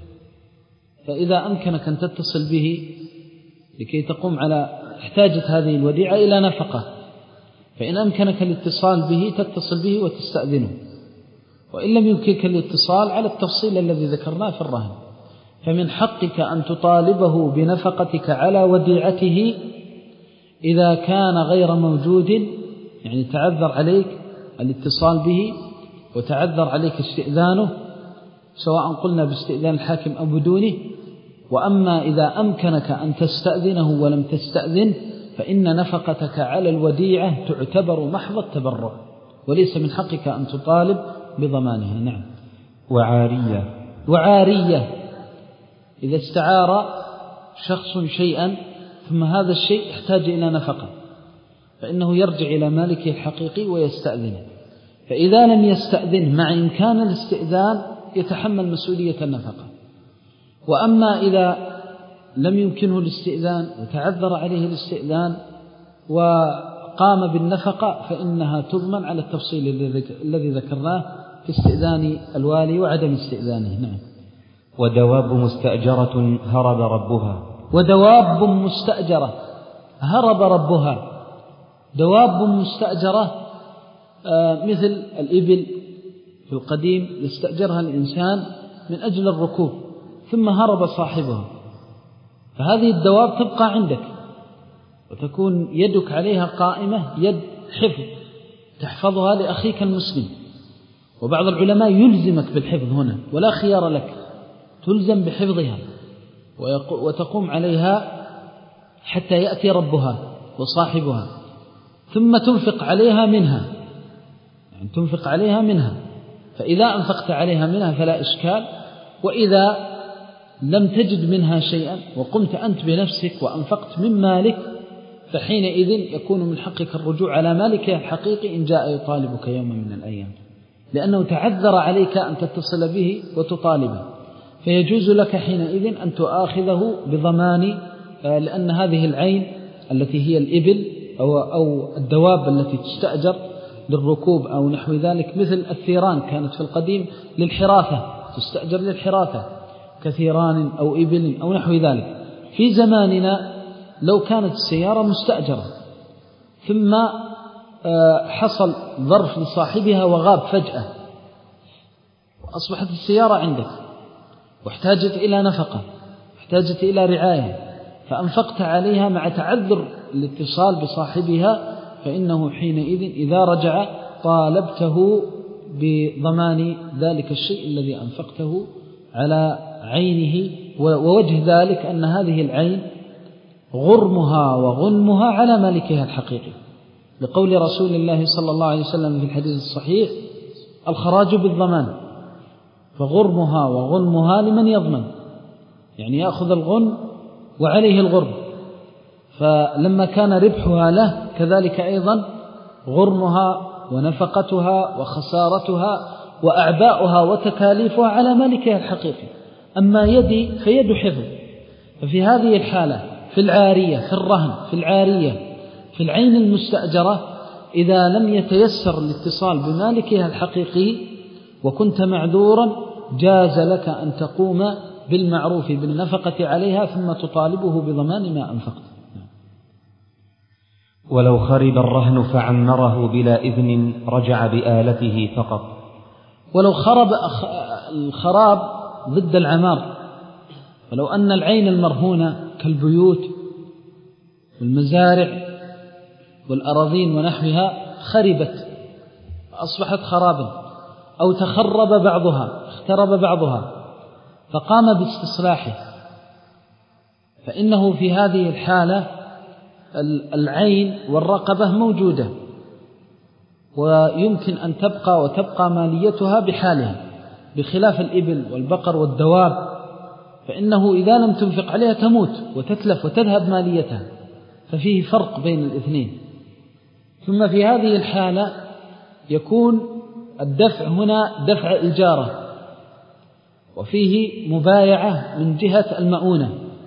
فإذا أمكنك أن تتصل به لكي تقوم على احتاجت هذه الوديعة إلى نفقة، فإن أمكنك الاتصال به تتصل به وتستأذنه، وإن لم يمكنك الاتصال على التفصيل الذي ذكرناه في الرهن، فمن حقك أن تطالبه بنفقتك على وديعته إذا كان غير موجود، يعني تعذر عليك الاتصال به وتعذر عليك استئذانه، سواء قلنا باستئذان الحاكم أو بدونه. وأما إذا أمكنك أن تستأذنه ولم تستأذن فإن نفقتك على الوديعة تعتبر محض التبرع، وليس من حقك أن تطالب بضمانها. نعم. وعارية. وعارية، إذا استعار شخص شيئا ثم هذا الشيء يحتاج إلى نفقة فإنه يرجع إلى مالكه الحقيقي ويستأذنه، فإذا لم يستأذن مع إمكان الاستئذان يتحمل مسؤولية النفقة. وأما إذا لم يمكنه الاستئذان وتعذر عليه الاستئذان وقام بالنفقة فإنها تضمن على التفصيل الذي ذكرناه في استئذان الوالي وعدم استئذانه. نعم. ودواب مستأجرة هرب ربها. ودواب مستأجرة هرب ربها. دواب مستأجرة مثل الإبل في القديم يستأجرها الإنسان من أجل الركوب ثم هرب صاحبها، فهذه الدواب تبقى عندك وتكون يدك عليها قائمة يد حفظ تحفظها لأخيك المسلم. وبعض العلماء يلزمك بالحفظ هنا ولا خيار لك، تلزم بحفظها وتقوم عليها حتى يأتي ربها وصاحبها، ثم تنفق عليها منها، يعني تنفق عليها منها، فإذا أنفقت عليها منها فلا إشكال. وإذا لم تجد منها شيئا وقمت أنت بنفسك وأنفقت من مالك فحينئذ يكون من حقك الرجوع على مالك الحقيقي إن جاء يطالبك يوما من الأيام، لأنه تعذر عليك أن تتصل به وتطالبه، فيجوز لك حينئذ أن تؤاخذه بضمان، لأن هذه العين التي هي الإبل أو, أو الدواب التي تستأجر للركوب أو نحو ذلك، مثل الثيران كانت في القديم للحراثة، تستأجر للحراثة كثيران أو إبل أو نحو ذلك. في زماننا لو كانت السيارة مستأجرة ثم حصل ظرف لصاحبها وغاب فجأة وأصبحت السيارة عندك واحتاجت إلى نفقة، احتاجت إلى رعاية، فأنفقت عليها مع تعذر الاتصال بصاحبها، فإنه حينئذ إذا رجع طالبته بضمان ذلك الشيء الذي أنفقته على عينه. ووجه ذلك أن هذه العين غرمها وغنمها على مالكها الحقيقي، لقول رسول الله صلى الله عليه وسلم في الحديث الصحيح: الخراج بالضمان، فغرمها وغنمها لمن يضمن، يعني يأخذ الغنم وعليه الغرم، فلما كان ربحها له كذلك أيضا غرمها ونفقتها وخسارتها وأعباؤها وتكاليفها على مالكها الحقيقي. أما يدي فيد حفظ، ففي هذه الحالة في العارية، في الرهن، في العارية، في العين المستأجرة، إذا لم يتيسر الاتصال بمالكها الحقيقي وكنت معذورا جاز لك أن تقوم بالمعروف بالنفقة عليها ثم تطالبه بضمان ما أنفقت. ولو خرب الرهن فعمره بلا إذن رجع بآلته فقط. ولو خرب الخراب ضد العمار، ولو أن العين المرهونة كالبيوت والمزارع والأراضين ونحوها خربت أصبحت خرابا، أو تخرب بعضها اخترب بعضها فقام باستصلاحه، فإنه في هذه الحالة العين والرقبة موجودة ويمكن أن تبقى وتبقى ماليتها بحالها، بخلاف الإبل والبقر والدواب، فإنه إذا لم تنفق عليها تموت وتتلف وتذهب ماليتها، ففيه فرق بين الاثنين. ثم في هذه الحالة يكون الدفع هنا دفع إجارة، وفيه مبايعة من جهة المؤونة،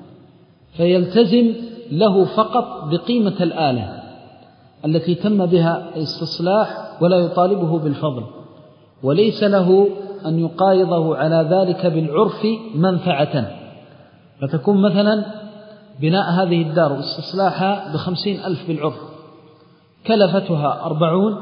فيلتزم له فقط بقيمة الآلة التي تم بها استصلاح ولا يطالبه بالفضل، وليس له أن يقايضه على ذلك بالعرف منفعة. فتكون مثلا بناء هذه الدار واستصلاحها بخمسين ألف بالعرف، كلفتها أربعون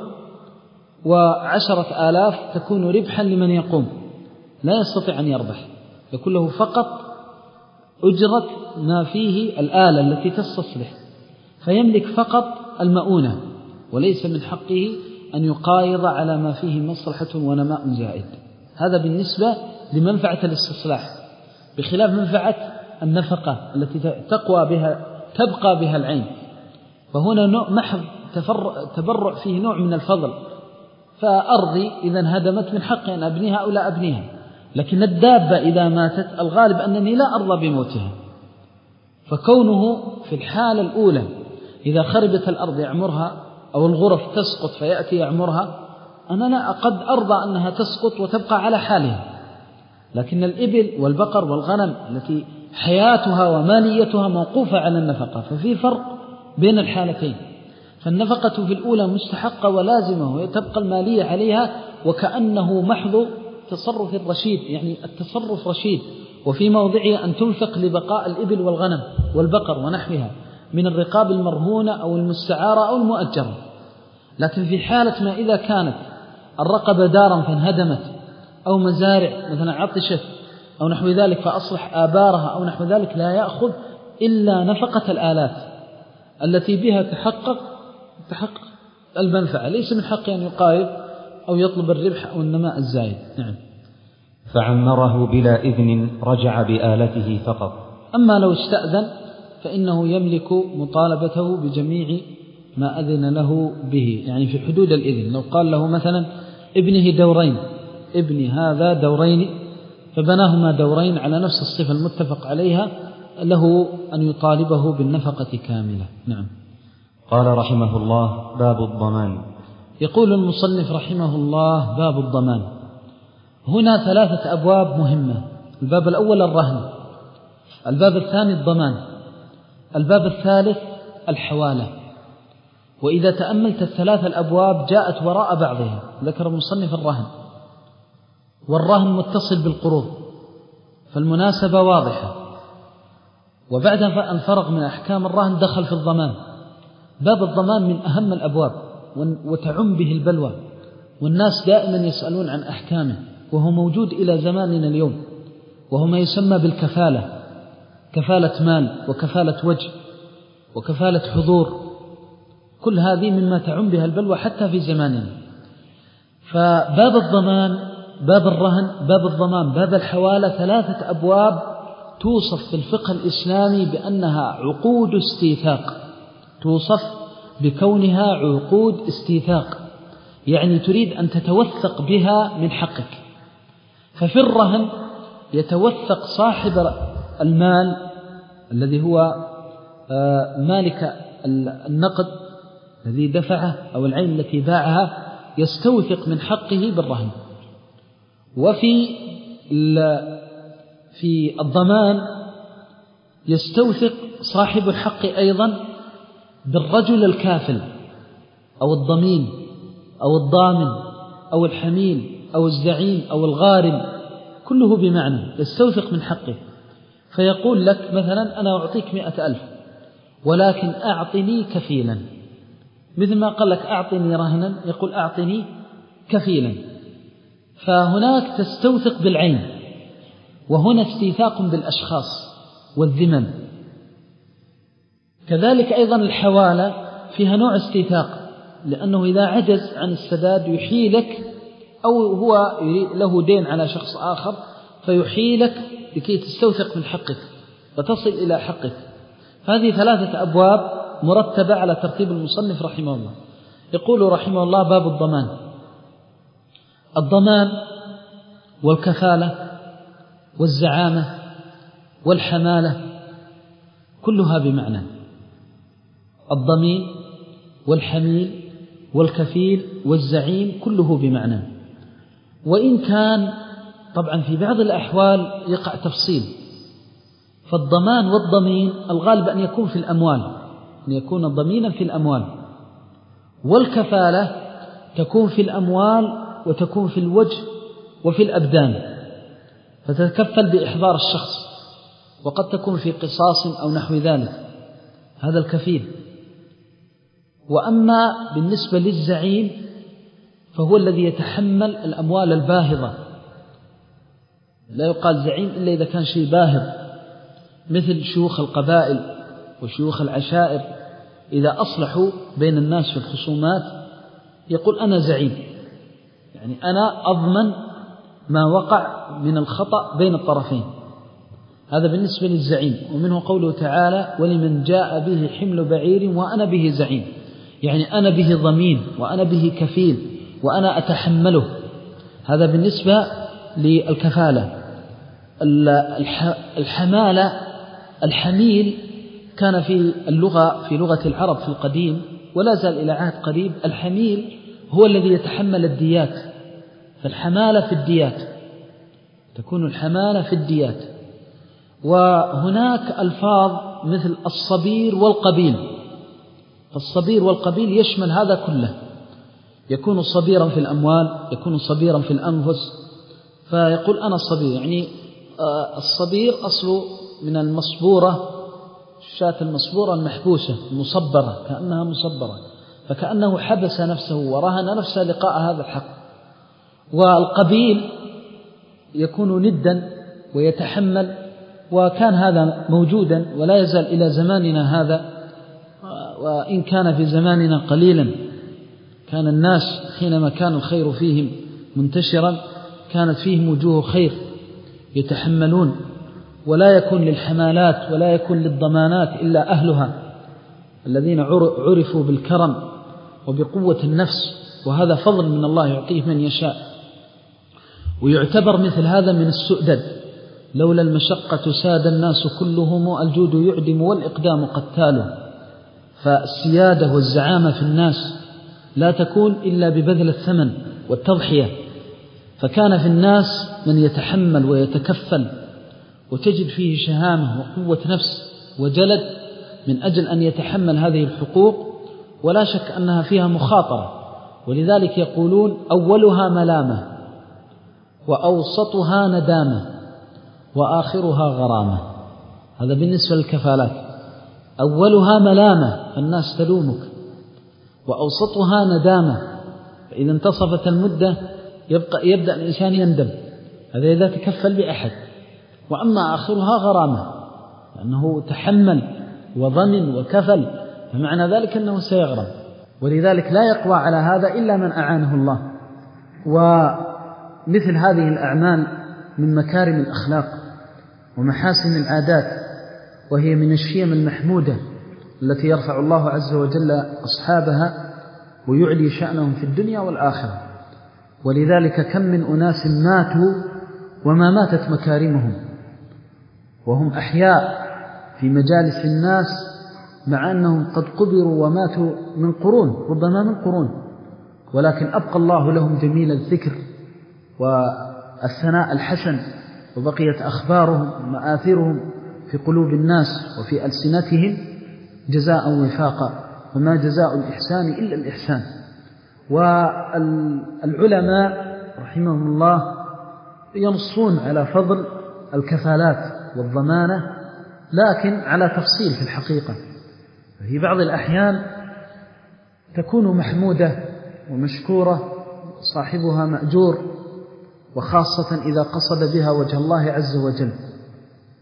وعشرة آلاف، تكون ربحا لمن يقوم، لا يستطيع أن يربح، يكون له فقط أجرة ما فيه الآلة التي تستصلح، فيملك فقط المؤونة، وليس من حقه أن يقايض على ما فيه مصلحة ونماء زائد. هذا بالنسبة لمنفعة الاستصلاح، بخلاف منفعة النفقة التي تقوى بها تبقى بها العين، فهنا نوع محض تبرع فيه نوع من الفضل، فأرضي إذا انهدمت من حقي أن أبنيها أو لا أبنيها، لكن الدابة إذا ماتت الغالب أنني لا أرضى بموتها. فكونه في الحالة الأولى إذا خربت الأرض يعمرها أو الغرف تسقط فيأتي يعمرها، أنا لا قد أرضى أنها تسقط وتبقى على حالها، لكن الإبل والبقر والغنم التي حياتها وماليتها موقوفة على النفقة، ففي فرق بين الحالتين. فالنفقة في الأولى مستحقة ولازمة وتبقى المالية عليها، وكأنه محض تصرف الرشيد، يعني التصرف رشيد، وفي موضعه أن تنفق لبقاء الإبل والغنم والبقر ونحوها من الرقاب المرهونة أو المستعارة أو المؤجرة. لكن في حالة ما إذا كانت الرقبة دارا فانهدمت، أو مزارع مثلا عطشت أو نحو ذلك فأصلح آبارها أو نحو ذلك، لا يأخذ إلا نفقة الآلات التي بها تحقق تحقق المنفعة، ليس من حقه أن يقايض أو يطلب الربح أو النماء الزايد. نعم. فعمره بلا إذن رجع بآلته فقط. أما لو استأذن فإنه يملك مطالبته بجميع ما أذن له به، يعني في حدود الإذن. لو قال له مثلا ابنه دورين، ابني هذا دورين، فبناهما دورين على نفس الصفة المتفق عليها، له أن يطالبه بالنفقة كاملة. نعم. قال رحمه الله: باب الضمان. يقول المصنف رحمه الله: باب الضمان. هنا ثلاثة أبواب مهمة. الباب الأول الرهن، الباب الثاني الضمان، الباب الثالث الحوالة. وإذا تأملت الثلاثة الأبواب جاءت وراء بعضها. ذكر المصنف الرهن، والرهن متصل بالقروض فالمناسبة واضحة، وبعد أن فرغ من أحكام الرهن دخل في الضمان. باب الضمان من أهم الأبواب وتعم به البلوى، والناس دائما يسألون عن أحكامه، وهو موجود إلى زماننا اليوم، وهو ما يسمى بالكفالة، كفالة مال وكفالة وجه وكفالة حضور، كل هذه مما تعم بها البلوى حتى في زماننا. فباب الضمان، باب الرهن، باب الضمان، باب الحوالة، ثلاثة أبواب توصف في الفقه الإسلامي بأنها عقود استيثاق، توصف بكونها عقود استيثاق، يعني تريد أن تتوثق بها من حقك. ففي الرهن يتوثق صاحب المال الذي هو مالك النقد الذي دفعه أو العين التي باعها، يستوثق من حقه بالرهن. وفي في الضمان يستوثق صاحب الحق أيضا بالرجل الكافل أو الضمين أو الضامن أو الحميل أو الزعيم أو الغارم، كله بمعنى يستوثق من حقه. فيقول لك مثلا: أنا أعطيك مئة ألف ولكن أعطني كفيلا، مثل ما قال لك أعطني رهنا، يقول أعطني كفيلا. فهناك تستوثق بالعين، وهنا استيثاق بالأشخاص والذمم. كذلك أيضا الحوالة، فيها نوع استيثاق، لأنه إذا عجز عن السداد يحيلك، أو هو له دين على شخص آخر فيحيلك لكي تستوثق من حقك وتصل إلى حقك. هذه ثلاثة أبواب مرتبة على ترتيب المصنف رحمه الله. يقول رحمه الله: باب الضمان. الضمان والكفالة والزعامة والحمالة كلها بمعنى الضمين والحميل والكفيل والزعيم، كله بمعنى. وإن كان طبعا في بعض الأحوال يقع تفصيل، فالضمان والضمين الغالب أن يكون في الأموال، أن يكون ضمينا في الأموال، والكفالة تكون في الأموال وتكون في الوجه وفي الأبدان، فتتكفل بإحضار الشخص، وقد تكون في قصاص أو نحو ذلك، هذا الكفيل. وأما بالنسبة للزعيم فهو الذي يتحمل الأموال الباهظة، لا يقال زعيم إلا إذا كان شيء باهظ، مثل شيوخ القبائل وشيوخ العشائر إذا أصلحوا بين الناس في الخصومات يقول أنا زعيم، يعني أنا أضمن ما وقع من الخطأ بين الطرفين، هذا بالنسبة للزعيم. ومنه قوله تعالى: ولمن جاء به حمل بعير وأنا به زعيم، يعني أنا به ضمين وأنا به كفيل وأنا أتحمله، هذا بالنسبة للكفالة. الحمالة، الحميل كان في اللغة في لغة العرب في القديم ولا زال إلى عهد قريب، الحميل هو الذي يتحمل الديات، فالحمالة في الديات، تكون الحمالة في الديات. وهناك ألفاظ مثل الصبير والقبيل، فالصبير والقبيل يشمل هذا كله، يكون صبيرا في الأموال، يكون صبيرا في الأنفس، فيقول أنا الصبير، يعني الصبير أصله من المصبورة، الشاة المصبورة المحبوسة المصبرة، كأنها مصبرة، فكأنه حبس نفسه ورهن نفسه لقاء هذا الحق. والقبيل يكون ندا ويتحمل، وكان هذا موجودا ولا يزال إلى زماننا هذا، وإن كان في زماننا قليلا. كان الناس حينما كان الخير فيهم منتشرا كانت فيهم وجوه خير يتحملون، ولا يكون للحمالات ولا يكون للضمانات إلا أهلها الذين عرفوا بالكرم وبقوة النفس، وهذا فضل من الله يعطيه من يشاء. ويعتبر مثل هذا من السؤدد: لولا المشقة ساد الناس كلهم، الجود يعدم والإقدام قتال. فالسيادة والزعامة في الناس لا تكون إلا ببذل الثمن والتضحية، فكان في الناس من يتحمل ويتكفل، وتجد فيه شهامة وقوة نفس وجلد من أجل أن يتحمل هذه الحقوق، ولا شك أنها فيها مخاطرة. ولذلك يقولون: أولها ملامة وأوسطها ندامة وآخرها غرامة. هذا بالنسبة للكفالات، أولها ملامة، الناس تلومك، وأوسطها ندامة، فإذا انتصفت المدة يبقى يبدأ الإنسان يندم، هذا إذا تكفل بأحد. وأما آخرها غرامة، لأنه تحمل وضمن وكفل، فمعنى ذلك أنه سيغرم. ولذلك لا يقوى على هذا إلا من أعانه الله. ومثل هذه الأعمال من مكارم الأخلاق ومحاسن العادات، وهي من الشيم المحمودة التي يرفع الله عز وجل أصحابها ويعلي شأنهم في الدنيا والآخرة. ولذلك كم من أناس ماتوا وما ماتت مكارمهم، وهم أحياء في مجالس الناس، مع أنهم قد قبروا وماتوا من قرون، ربما من قرون، ولكن أبقى الله لهم جميل الذكر والثناء الحسن، وبقيت أخبارهم ومآثرهم في قلوب الناس وفي ألسنتهم جزاء وفاقا، وما جزاء الإحسان إلا الإحسان. والعلماء رحمهم الله ينصون على فضل الكفالات والضمانة، لكن على تفصيل في الحقيقة. في بعض الأحيان تكون محمودة ومشكورة، صاحبها مأجور، وخاصة إذا قصد بها وجه الله عز وجل.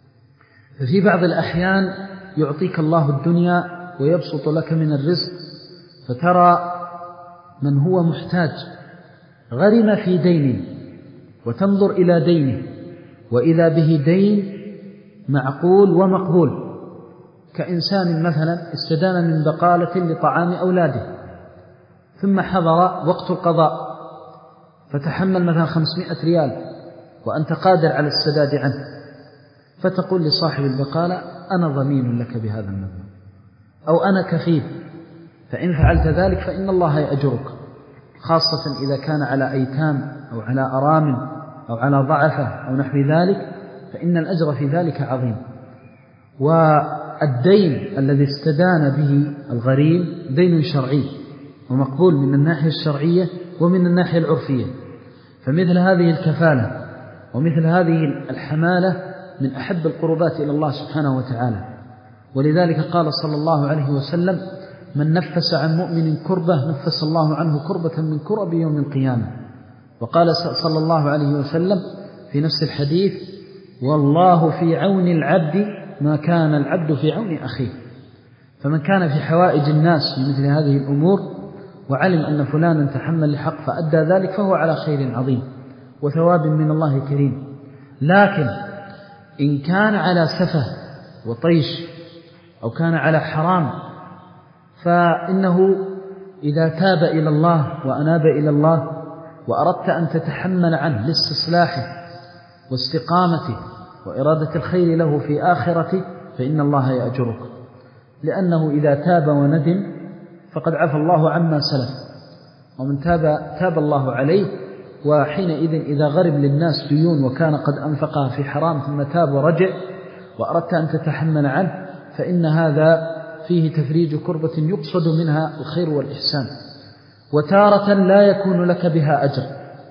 في بعض الأحيان يعطيك الله الدنيا ويبسط لك من الرزق فترى من هو محتاج غرم في دين وتنظر إلى دينه وإذا به دين معقول ومقبول، كإنسان مثلا استدان من بقالة لطعام أولاده ثم حضر وقت القضاء فتحمل مثلا خمسمائة ريال وأنت قادر على السداد عنه، فتقول لصاحب البقالة أنا ضمين لك بهذا المبلغ أو أنا كفيل، فإن فعلت ذلك فإن الله يأجرك، خاصة إذا كان على أيتام أو على أرامل أو على ضعفة أو نحو ذلك، فإن الأجر في ذلك عظيم. والدين الذي استدان به الغريم دين شرعي ومقبول من الناحية الشرعية ومن الناحية العرفية، فمثل هذه الكفالة ومثل هذه الحمالة من أحب القربات إلى الله سبحانه وتعالى. ولذلك قال صلى الله عليه وسلم: من نفس عن مؤمن كربة نفس الله عنه كربة من كرب يوم القيامة. وقال صلى الله عليه وسلم في نفس الحديث: والله في عون العبد ما كان العبد في عون أخيه. فمن كان في حوائج الناس في مثل هذه الأمور وعلم أن فلانا تحمل لحق فأدى ذلك فهو على خير عظيم وثواب من الله كريم. لكن إن كان على سفه وطيش أو كان على حرام فإنه إذا تاب إلى الله وأناب إلى الله وأردت أن تتحمل عنه لاستصلاحه واستقامته وإرادة الخير له في آخرته فإن الله يأجرك، لأنه إذا تاب وندم فقد عفى الله عما سلف، ومن تاب تاب الله عليه. وحينئذ إذا غرب للناس ديون وكان قد أنفقها في حرام ثم تاب ورجع وأردت أن تتحمل عنه فإن هذا فيه تفريج كربة يقصد منها الخير والإحسان. وتارة لا يكون لك بها أجر،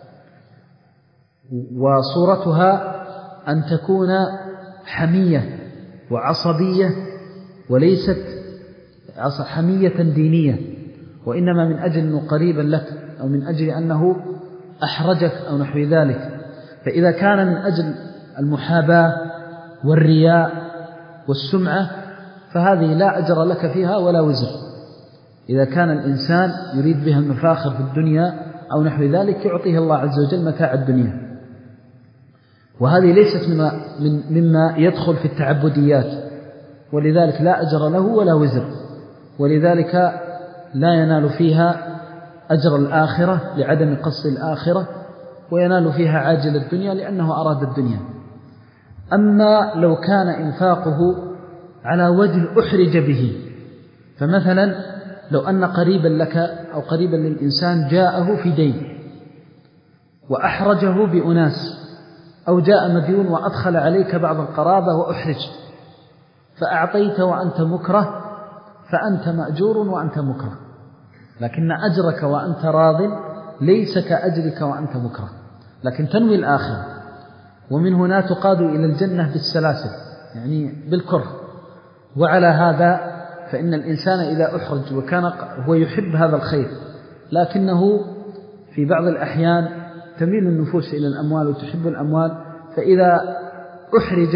وصورتها أن تكون حمية وعصبية وليست حمية دينية، وإنما من أجل أنه قريبا لك أو من أجل أنه أحرجك أو نحو ذلك. فإذا كان من أجل المحاباة والرياء والسمعة فهذه لا أجر لك فيها ولا وزر. إذا كان الإنسان يريد بها المفاخر في الدنيا أو نحو ذلك يعطيه الله عز وجل متاع الدنيا، وهذه ليست مما, مما يدخل في التعبديات، ولذلك لا أجر له ولا وزر، ولذلك لا ينال فيها أجر الآخرة لعدم قصد الآخرة، وينال فيها عاجل الدنيا لأنه أراد الدنيا. أما لو كان إنفاقه على وجه أحرج به، فمثلا لو أن قريبا لك أو قريبا للإنسان جاءه في دين وأحرجه بأناس، أو جاء مديون وأدخل عليك بعض القرابة وأحرج فأعطيت وأنت مكره، فأنت مأجور وأنت مكره، لكن أجرك وأنت راض ليس كأجرك وأنت مكره، لكن تنوي الآخرة. ومن هنا تقاد إلى الجنة بالسلاسل، يعني بالكره. وعلى هذا فإن الإنسان إذا أحرج وكان هو يحب هذا الخير لكنه في بعض الأحيان تميل النفوس إلى الأموال وتحب الأموال، فإذا أحرج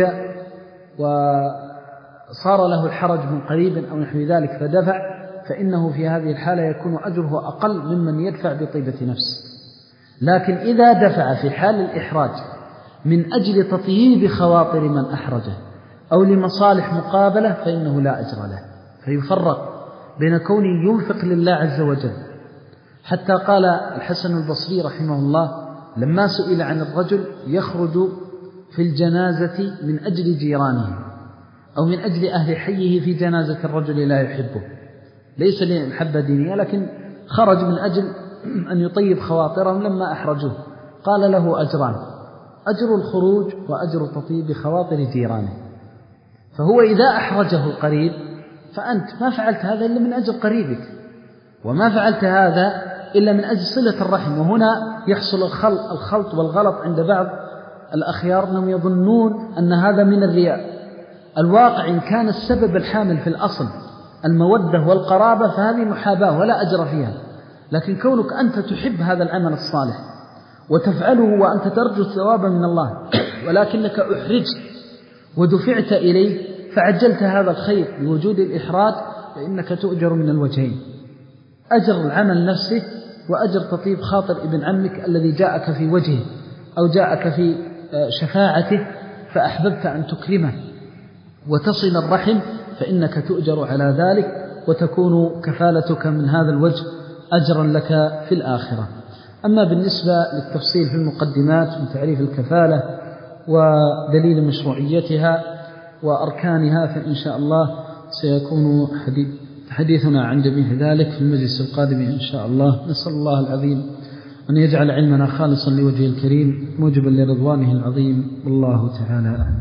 وصار له الحرج من قريب أو نحو ذلك فدفع، فإنه في هذه الحالة يكون أجره أقل ممن يدفع بطيبة نفس. لكن إذا دفع في حال الإحراج من أجل تطييب خواطر من أحرجه أو لمصالح مقابلة فإنه لا أجر له، فيفرق بين كونه ينفق لله عز وجل. حتى قال الحسن البصري رحمه الله لما سئل عن الرجل يخرج في الجنازة من أجل جيرانه أو من أجل أهل حيه في جنازة الرجل لا يحبه، ليس لمحبة دينية لكن خرج من أجل أن يطيب خواطرهم لما أحرجوه، قال له أجران: أجر الخروج وأجر تطيب خواطر جيرانه. فهو إذا أحرجه القريب فأنت ما فعلت هذا إلا من أجل قريبك، وما فعلت هذا إلا من أجل صلة الرحم. وهنا يحصل الخلط والغلط عند بعض الأخيار أنهم يظنون أن هذا من الرياء. الواقع إن كان السبب الحامل في الأصل المودة والقرابة فهذه محاباة ولا أجر فيها، لكن كونك أنت تحب هذا العمل الصالح وتفعله وأنت ترجو الثواب من الله ولكنك أحرجت ودفعت إليه فعجلت هذا الخير بوجود الإحراج، فإنك تؤجر من الوجهين. أجر العمل نفسه وأجر تطيب خاطر ابن عمك الذي جاءك في وجهه أو جاءك في شفاعته فأحببت أن تكرمه وتصل الرحم، فإنك تؤجر على ذلك وتكون كفالتك من هذا الوجه أجرا لك في الآخرة. أما بالنسبة للتفصيل في المقدمات من تعريف الكفالة ودليل مشروعيتها وأركانها فإن شاء الله سيكون حديثنا عن جميع ذلك في المجلس القادم إن شاء الله. نسأل الله العظيم أن يجعل علمنا خالصا لوجهه الكريم موجبا لرضوانه العظيم، والله تعالى أعلم.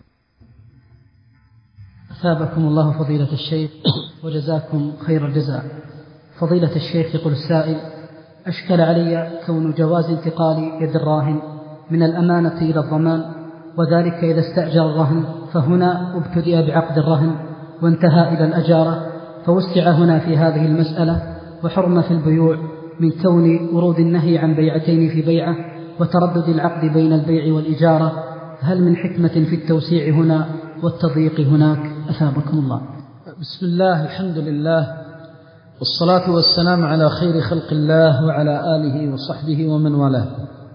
أثابكم الله فضيلة الشيخ وجزاكم خير الجزاء. فضيلة الشيخ يقول السائل: أشكل علي كون جواز انتقال يد الراهن من الأمانة إلى الضمان، وذلك إذا استأجر الرهن، فهنا ابتدأ بعقد الرهن وانتهى إلى الأجارة، فوسع هنا في هذه المسألة وحرم في البيوع من كون ورود النهي عن بيعتين في بيعة وتردد العقد بين البيع والإجارة، هل من حكمة في التوسيع هنا والتضييق هناك؟ أثابكم الله. بسم الله، الحمد لله، والصلاة والسلام على خير خلق الله وعلى آله وصحبه ومن والاه.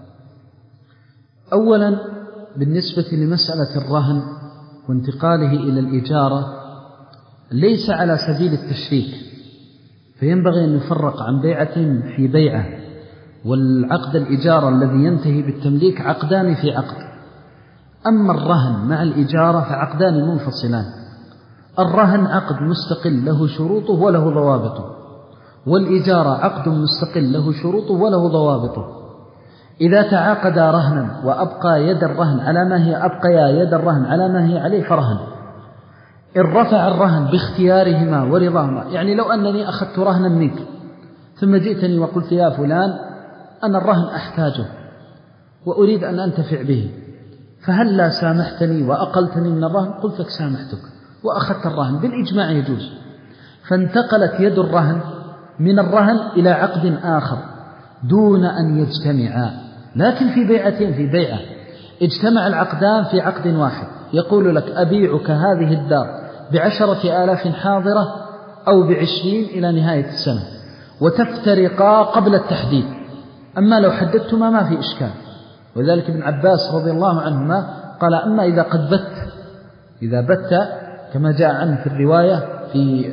أولا بالنسبة لمسألة الرهن وانتقاله إلى الإجارة ليس على سبيل التشريك، فينبغي أن يفرق عن بيعة في بيعة، والعقد الإجارة الذي ينتهي بالتمليك عقدان في عقد. أما الرهن مع الإجارة فعقدان منفصلان. الرهن عقد مستقل له شروطه وله ضوابطه، والإجارة عقد مستقل له شروطه وله ضوابطه. إذا تعاقدا رهنا وأبقى يد الرهن على ما هي أبقيا يد الرهن على ما هي عليه فرهن. إن رفع الرهن باختيارهما ورضاهما، يعني لو أنني أخذت رهنا منك ثم جئتني وقلت يا فلان أنا الرهن أحتاجه وأريد أن أنتفع به، فهل لا سامحتني وأقلتني من الرهن؟ قلت لك سامحتك وأخذت الرهن، بالإجماع يجوز. فانتقلت يد الرهن من الرهن إلى عقد آخر دون أن يجتمعا. لكن في بيعتين في بيعة اجتمع العقدان في عقد واحد، يقول لك أبيعك هذه الدار بعشرة آلاف حاضرة أو بعشرين إلى نهاية السنة، وتفترقا قبل التحديد. أما لو حددتما ما في إشكال. وذلك ابن عباس رضي الله عنهما قال: أما إذا قد بت إذا بت كما جاء عنه في الرواية في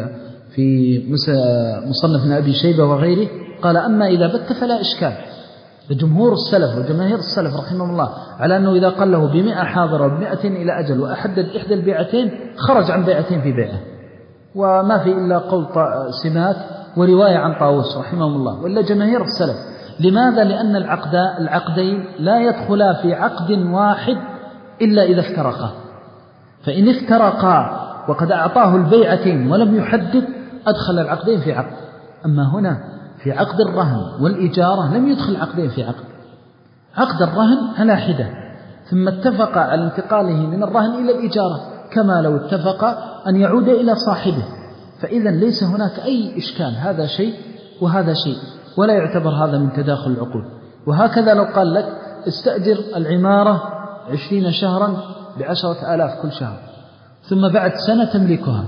في مصنف أبي شيبة وغيره، قال: أما إذا بت فلا إشكال. فجمهور السلف وجماهير السلف رحمه الله على أنه إذا قال له بمئة حاضرة وبمئتين إلى أجل وأحدد إحدى البيعتين خرج عن بيعتين في بيعة، وما في إلا قول سماك ورواية عن طاووس رحمه الله ولا جماهير السلف. لماذا؟ لأن العقد العقدين لا يدخلا في عقد واحد إلا إذا افترقا، فإن افترقا وقد أعطاه البيعتين ولم يحدد أدخل العقدين في عقد. أما هنا في عقد الرهن والإجارة لم يدخل عقدين في عقد. عقد الرهن على حدة، ثم اتفق على انتقاله من الرهن إلى الإجارة كما لو اتفق أن يعود إلى صاحبه، فإذا ليس هناك أي إشكال، هذا شيء وهذا شيء، ولا يعتبر هذا من تداخل العقود. وهكذا لو قال لك استأجر العمارة عشرين شهرا بعشرة آلاف كل شهر، ثم بعد سنة تملكها،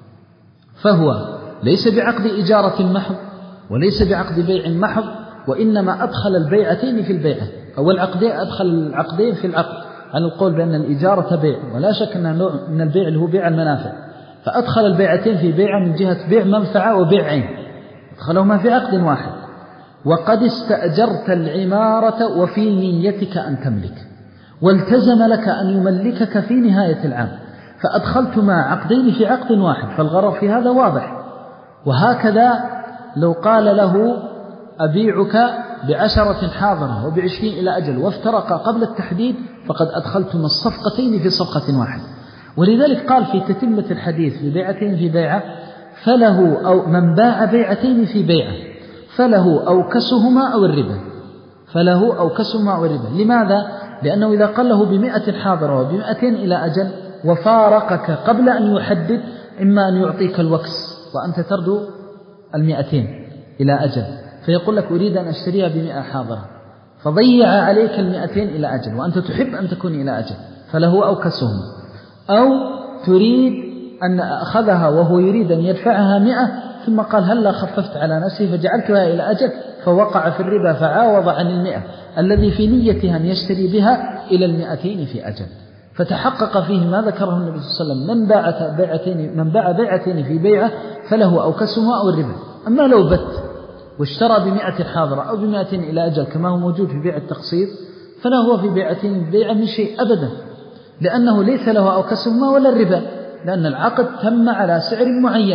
فهو ليس بعقد إجارة محض وليس بعقد بيع محض، وإنما أدخل البيعتين في البيعة أو العقدين، أدخل العقدين في العقد، على القول بأن الإجارة بيع، ولا شك أن نوع من البيع اللي هو بيع المنافع، فأدخل البيعتين في بيعة من جهة بيع منفعة وبيع عين، أدخلهما في عقد واحد. وقد استأجرت العمارة وفي نيتك أن تملك، والتزم لك أن يملكك في نهاية العام، فأدخلتما عقدين في عقد واحد، فالغرض في هذا واضح. وهكذا لو قال له أبيعك بعشرة حاضرة وبعشرين إلى أجل وافترق قبل التحديد، فقد أدخلتما الصفقتين في صفقة واحدة. ولذلك قال في تتمة الحديث في بيعتين في بيعة فله أو من باع بيعتين في بيعة فله أو كسهما أو الربا، فله أو كسهما أو الربا. لماذا؟ لأنه إذا قال له بمئة حاضرة وبمئتين إلى أجل وفارقك قبل أن يحدد، إما أن يعطيك الوكس وأنت ترجو المئتين إلى أجل، فيقول لك أريد أن أشتريها بمئة حاضرة، فضيع عليك المئتين إلى أجل وأنت تحب أن تكون إلى أجل، فله أو كسهما. أو تريد أن أخذها وهو يريد أن يدفعها مئة ثم قال هلا خففت على نفسي فجعلتها إلى أجل، فوقع في الربا فعاوض عن المئة الذي في نيته أن يشتري بها إلى المئتين في أجل. فتحقق فيه ما ذكره النبي صلى الله عليه وسلم: من باع بيعتين من باع بيعتين في بيعة فله أو كسبهما أو الربا. أما لو بت واشترى بمئة حاضرة أو بمئتين إلى أجل كما هو موجود في بيع التقسيط، فلا هو في بيعتين بيعة من شيء أبدا، لأنه ليس له أو كسبهما ولا الربا، لأن العقد تم على سعر معين.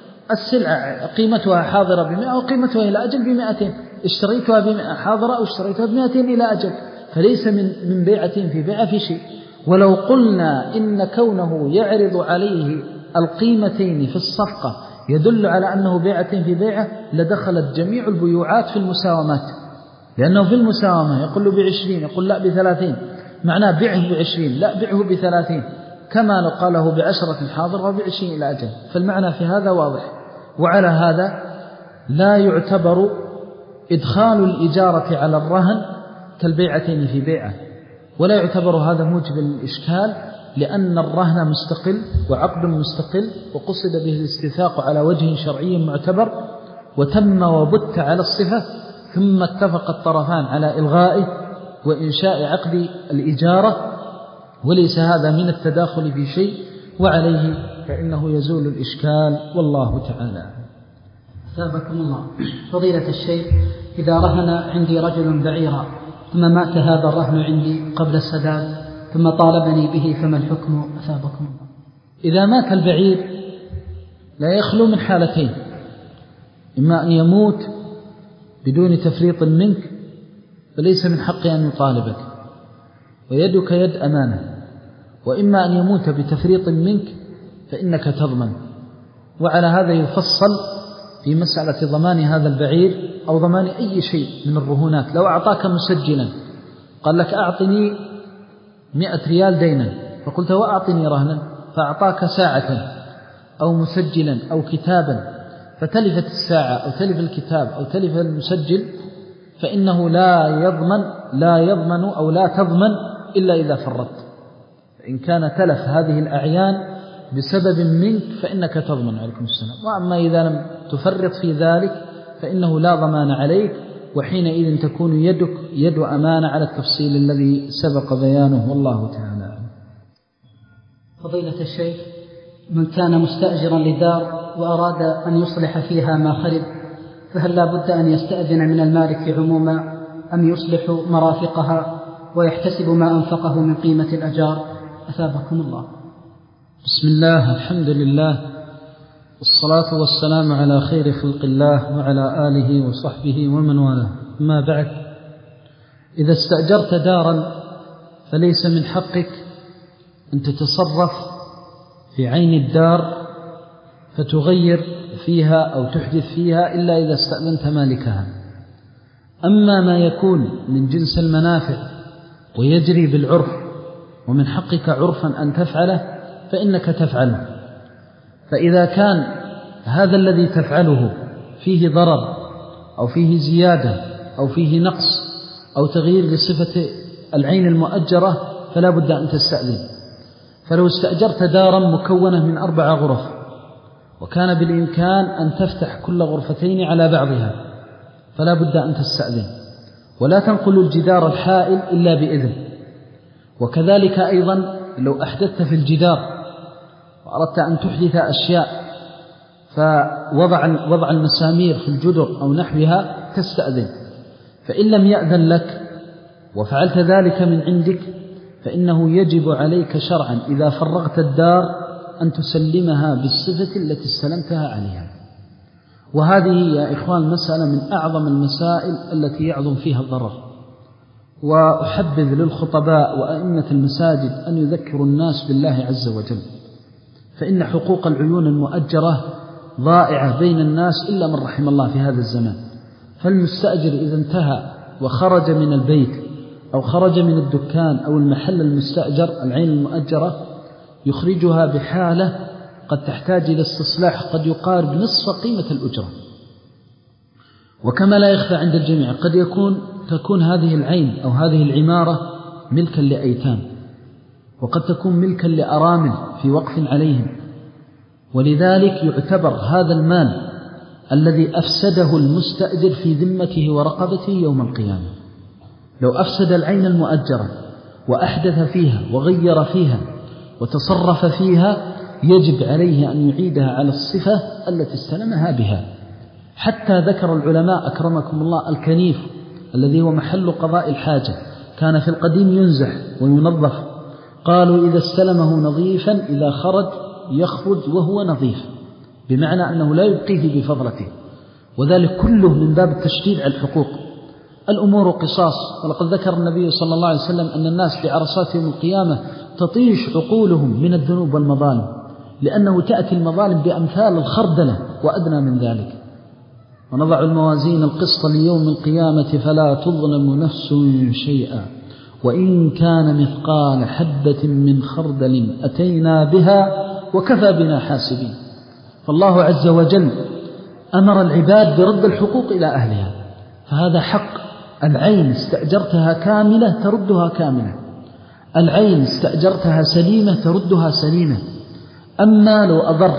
السلعة قيمتها حاضرة بمئة وقيمتها إلى أجل بمئتين، اشتريتها بمئة حاضرة أو اشتريتها بمئتين إلى أجل، فليس من من بيعتين في بيعة في شيء. ولو قلنا إن كونه يعرض عليه القيمتين في الصفقة يدل على أنه بيعتين في بيعة لدخلت جميع البيوعات في المساومات، لأنه في المساومة يقول له بعشرين، يقول لا بثلاثين، معناه بعه بعشرين لا بعه بثلاثين، كما لو قاله بعشرة حاضر وبعشرين إلى أجل. فالمعنى في هذا واضح. وعلى هذا لا يعتبر إدخال الإجارة على الرهن كالبيعتين في بيعة، ولا يعتبر هذا موجب الإشكال، لأن الرهن مستقل وعقد مستقل، وقصد به الاستثاق على وجه شرعي معتبر، وتم وبت على الصفة، ثم اتفق الطرفان على إلغائه وإنشاء عقد الإجارة، وليس هذا من التداخل في شيء، وعليه فإنه يزول الإشكال، والله تعالى. أثابكم الله. فضيلة الشيخ، إذا رهن عندي رجل بعيرا ثم مات هذا الرهن عندي قبل السداد ثم طالبني به، فما الحكم؟ أثابكم الله. إذا مات البعير لا يخلو من حالتين: إما أن يموت بدون تفريط منك فليس من حقي أن يطالبك ويدك يد أمانة، وإما أن يموت بتفريط منك فإنك تضمن. وعلى هذا يفصل في مسألة ضمان هذا البعير أو ضمان أي شيء من الرهونات. لو أعطاك مسجلا قال لك أعطني مئة ريال دينا، فقلت وأعطني رهنا، فأعطاك ساعة أو مسجلا أو كتابا، فتلفت الساعة أو تلف الكتاب أو تلف المسجل، فإنه لا يضمن لا يضمن أو لا تضمن إلا إذا فرطت. فإن كان تلف هذه الأعيان بسبب منك فإنك تضمن. عليكم السلام. وأما إذا لم تفرط في ذلك فإنه لا ضمان عليك، وحينئذ تكون يدك يد أمانة على التفصيل الذي سبق بيانه، والله تعالى. فضيلة الشيخ، من كان مستأجرا لدار وأراد أن يصلح فيها ما خرب، فهل لا بد أن يستأذن من المالك عموما أم يصلح مرافقها ويحتسب ما أنفقه من قيمة الأجار؟ أثابكم الله. بسم الله، الحمد لله، والصلاة والسلام على خير خلق الله وعلى آله وصحبه ومن والاه. ما بعد، إذا استأجرت دارا فليس من حقك أن تتصرف في عين الدار فتغير فيها أو تحدث فيها إلا إذا استأذنت مالكها. أما ما يكون من جنس المنافع ويجري بالعرف ومن حقك عرفا أن تفعله فإنك تفعله. فإذا كان هذا الذي تفعله فيه ضرر أو فيه زيادة أو فيه نقص أو تغيير لصفة العين المؤجرة فلا بد أن تستأذن. فلو استأجرت دارا مكونة من أربع غرف وكان بالإمكان أن تفتح كل غرفتين على بعضها فلا بد أن تستأذن، ولا تنقل الجدار الحائل إلا بإذن. وكذلك أيضا لو أحدثت في الجدار وأردت أن تحدث أشياء فوضع وضع المسامير في الجدر أو نحوها تستأذن. فإن لم يأذن لك وفعلت ذلك من عندك فإنه يجب عليك شرعا إذا فرغت الدار أن تسلمها بالصفة التي استلمتها عليها. وهذه يا إخوان مسألة من أعظم المسائل التي يعظم فيها الضرر. وأحبذ للخطباء وأئمة المساجد أن يذكروا الناس بالله عز وجل، فإن حقوق العيون المؤجرة ضائعة بين الناس إلا من رحم الله في هذا الزمان. فالمستأجر إذا انتهى وخرج من البيت أو خرج من الدكان أو المحل المستأجر العين المؤجرة يخرجها بحالة قد تحتاج إلى استصلاح قد يقارب نصف قيمة الأجرة. وكما لا يخفى عند الجميع قد يكون تكون هذه العين أو هذه العمارة ملكا لأيتام، وقد تكون ملكا لأرامل في وقف عليهم، ولذلك يعتبر هذا المال الذي أفسده المستأجر في ذمته ورقبته يوم القيامة. لو أفسد العين المؤجرة وأحدث فيها وغير فيها وتصرف فيها يجب عليه أن يعيدها على الصفة التي استلمها بها. حتى ذكر العلماء أكرمكم الله الكنيف الذي هو محل قضاء الحاجة كان في القديم ينزح وينظف، قالوا إذا استلمه نظيفا إذا خرج يخرج وهو نظيف، بمعنى أنه لا يبقيه بفضلته، وذلك كله من باب التشديد على الحقوق. الأمور قصاص، ولقد ذكر النبي صلى الله عليه وسلم أن الناس في عرصات يوم القيامة تطيش عقولهم من الذنوب والمظالم، لأنه تأتي المظالم بأمثال الخردلة وأدنى من ذلك. ونضع الموازين القسط ليوم القيامة فلا تظلم نفس شيئا وإن كان مثقال حبة من خردل أتينا بها وكفى بنا حاسبين. فالله عز وجل أمر العباد برد الحقوق إلى أهلها، فهذا حق. العين استأجرتها كاملة تردها كاملة، العين استأجرتها سليمة تردها سليمة. أما لو أضر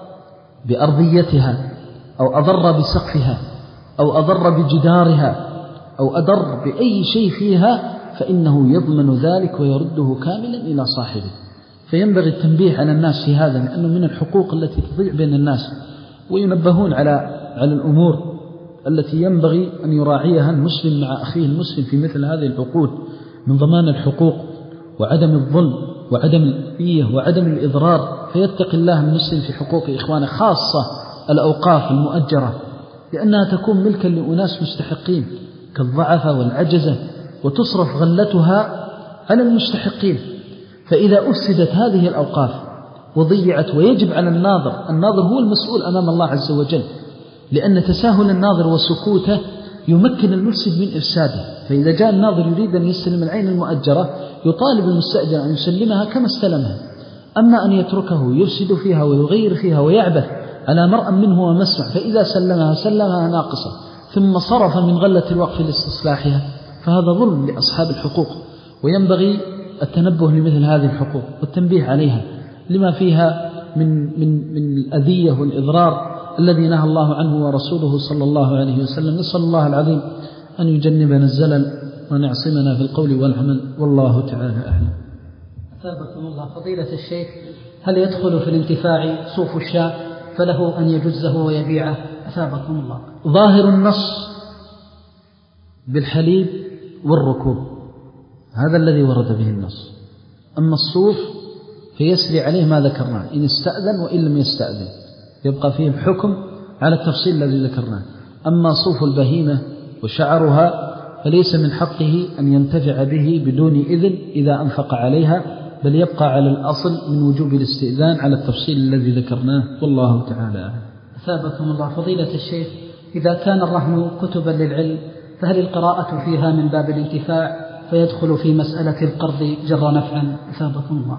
بأرضيتها أو أضر بسقفها أو أضر بجدارها أو أضر بأي شيء فيها فإنه يضمن ذلك ويرده كاملا إلى صاحبه. فينبغي التنبيه على الناس في هذا، لأنه من الحقوق التي تضيع بين الناس، وينبهون على على الأمور التي ينبغي أن يراعيها المسلم مع أخيه المسلم في مثل هذه العقود، من ضمان الحقوق وعدم الظلم وعدم الإذية وعدم الإضرار، فيتقي الله المسلم في حقوق إخوانه، خاصة الأوقاف المؤجرة، لأنها تكون ملكا لأناس مستحقين كالضعفة والعجزة، وتصرف غلتها على المستحقين. فإذا أفسدت هذه الأوقاف وضيعت، ويجب على الناظر، الناظر هو المسؤول أمام الله عز وجل، لأن تساهل الناظر وسكوته يمكن المفسد من إفساده. فإذا جاء الناظر يريد أن يستلم العين المؤجرة يطالب المستأجر أن يسلمها كما استلمها. أما أن يتركه يفسد فيها ويغير فيها ويعبث على مرأى منه ومسمع، فإذا سلمها سلمها ناقصة ثم صرف من غلة الوقف لاستصلاحها، فهذا ظلم لأصحاب الحقوق. وينبغي التنبه لمثل هذه الحقوق والتنبيه عليها لما فيها من من من الأذية والإضرار الذي نهى الله عنه ورسوله صلى الله عليه وسلم. نسأل الله العظيم أن يجنبنا الزلل وأن يعصمنا في القول والعمل، والله تعالى أعلم. أثابكم الله. فضيلة الشيخ، هل يدخل في الانتفاع صوف الشاة فله أن يجزه ويبيعه؟ أثابكم الله. ظاهر النص بالحليب والركوب، هذا الذي ورد به النص. أما الصوف فيسري عليه ما ذكرناه، إن استأذن وإن لم يستأذن يبقى فيه الحكم على التفصيل الذي ذكرناه. أما صوف البهيمة وشعرها فليس من حقه أن ينتفع به بدون إذن إذا أنفق عليها، بل يبقى على الأصل من وجوب الاستئذان على التفصيل الذي ذكرناه، والله تعالى. أثابكم الله. فضيلة الشيخ، إذا كان الرهن كتبا للعلم فهل القراءة فيها من باب الانتفاع فيدخل في مسألة القرض جر نفعا؟ أثابكم الله.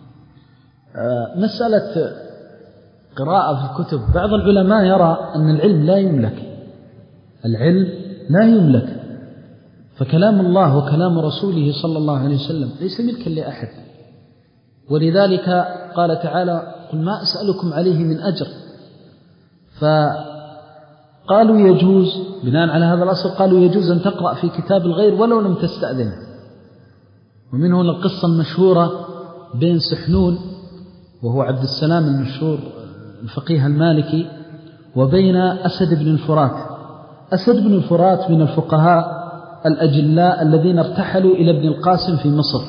آه مسألة قراءة في الكتب، بعض العلماء يرى أن العلم لا يملك، العلم لا يملك، فكلام الله وكلام رسوله صلى الله عليه وسلم ليس ملكا لأحد. ولذلك قال تعالى: قل ما أسألكم عليه من أجر. فقالوا يجوز، بناء على هذا الأصل قالوا يجوز أن تقرأ في كتاب الغير ولو لم تستأذن. ومن هنا القصة المشهورة بين سحنون وهو عبد السلام المشهور الفقيه المالكي وبين أسد بن الفرات. أسد بن الفرات من الفقهاء الأجلاء الذين ارتحلوا إلى ابن القاسم في مصر،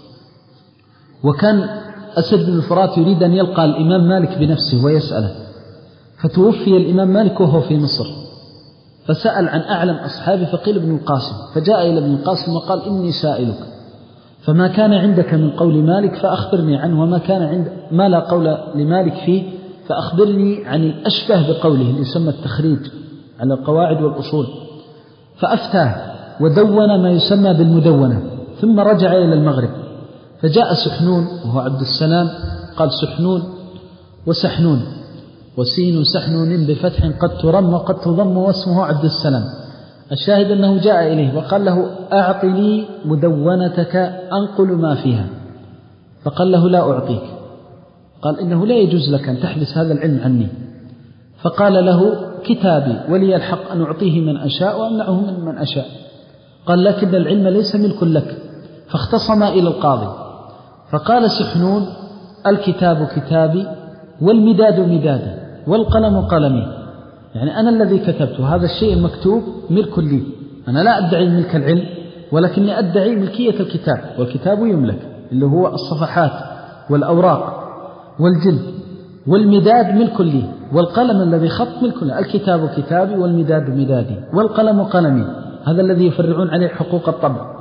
وكان أسد بن الفرات يريد أن يلقى الإمام مالك بنفسه ويسأله، فتوفي الإمام مالك وهو في مصر، فسأل عن أعلم أصحابه فقيل ابن القاسم، فجاء إلى ابن القاسم وقال: إني سائلك، فما كان عندك من قول مالك فأخبرني عنه، وما كان عند ما لا قول لمالك فيه فأخبرني عن الأشبه بقوله، اللي يسمى التخريج على القواعد والأصول. فأفتاه ودون ما يسمى بالمدونة، ثم رجع إلى المغرب، فجاء سحنون وهو عبد السلام، قال: سحنون وسحنون وسين سحنون بفتح قد ترم وقد تضم واسمه عبد السلام. الشاهد أنه جاء إليه وقال له: أعطني مدونتك أنقل ما فيها. فقال له: لا أعطيك. قال: إنه لا يجوز لك أن تحبس هذا العلم عني. فقال له: كتابي ولي الحق أن أعطيه من أشاء وأمنعه من من أشاء. قال لكن العلم ليس ملك لك. فاختصما إلى القاضي فقال سحنون الكتاب كتابي والمداد مدادي والقلم قلمي، يعني أنا الذي كتبت هذا الشيء المكتوب ملك لي، أنا لا أدعي ملك العلم ولكني أدعي ملكية الكتاب، والكتاب يملك اللي هو الصفحات والأوراق والجلد، والمداد ملك لي، والقلم الذي خط ملك لي. الكتاب كتابي والمداد مدادي والقلم قلمي، هذا الذي يفرعون عليه حقوق الطبع.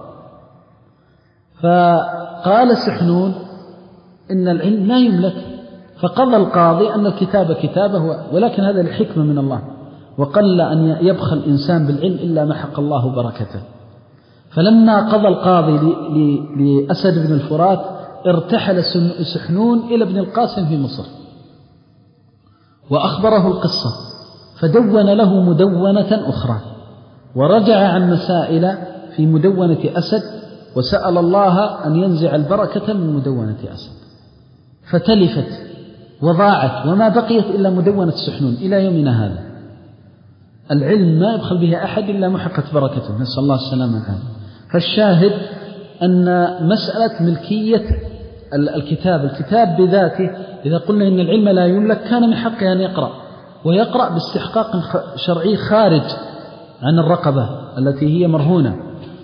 فقال سحنون إن العلم لا يملك، فقضى القاضي أن الكتاب كتابه، ولكن هذا الحكمة من الله، وقل أن يبخل الإنسان بالعلم إلا محق الله بركته. فلما قضى القاضي لأسد بن الفرات ارتحل سحنون إلى ابن القاسم في مصر وأخبره القصة، فدون له مدونة أخرى، ورجع عن مسائل في مدونة أسد، وسأل الله أن ينزع البركة من مدونة أسد، فتلفت وضاعت وما بقيت إلا مدونة سحنون إلى يومنا هذا. العلم ما يبخل به أحد إلا محقت بركته، نسأل الله السلامة والعافية. فالشاهد أن مسألة ملكية الكتاب، الكتاب بذاته إذا قلنا إن العلم لا يملك كان من حقه أن يقرأ، ويقرأ باستحقاق شرعي خارج عن الرقبة التي هي مرهونة.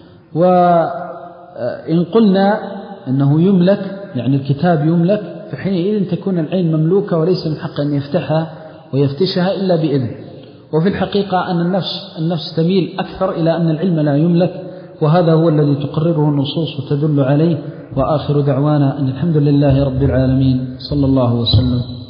وإن قلنا أنه يملك يعني الكتاب يملك، فحينئذ تكون العين مملوكة وليس من حقه أن يفتحها ويفتشها إلا بإذن. وفي الحقيقة أن النفس النفس تميل أكثر إلى أن العلم لا يملك، وهذا هو الذي تقرره النصوص وتدل عليه. وآخر دعوانا أن الحمد لله رب العالمين، صلى الله وسلم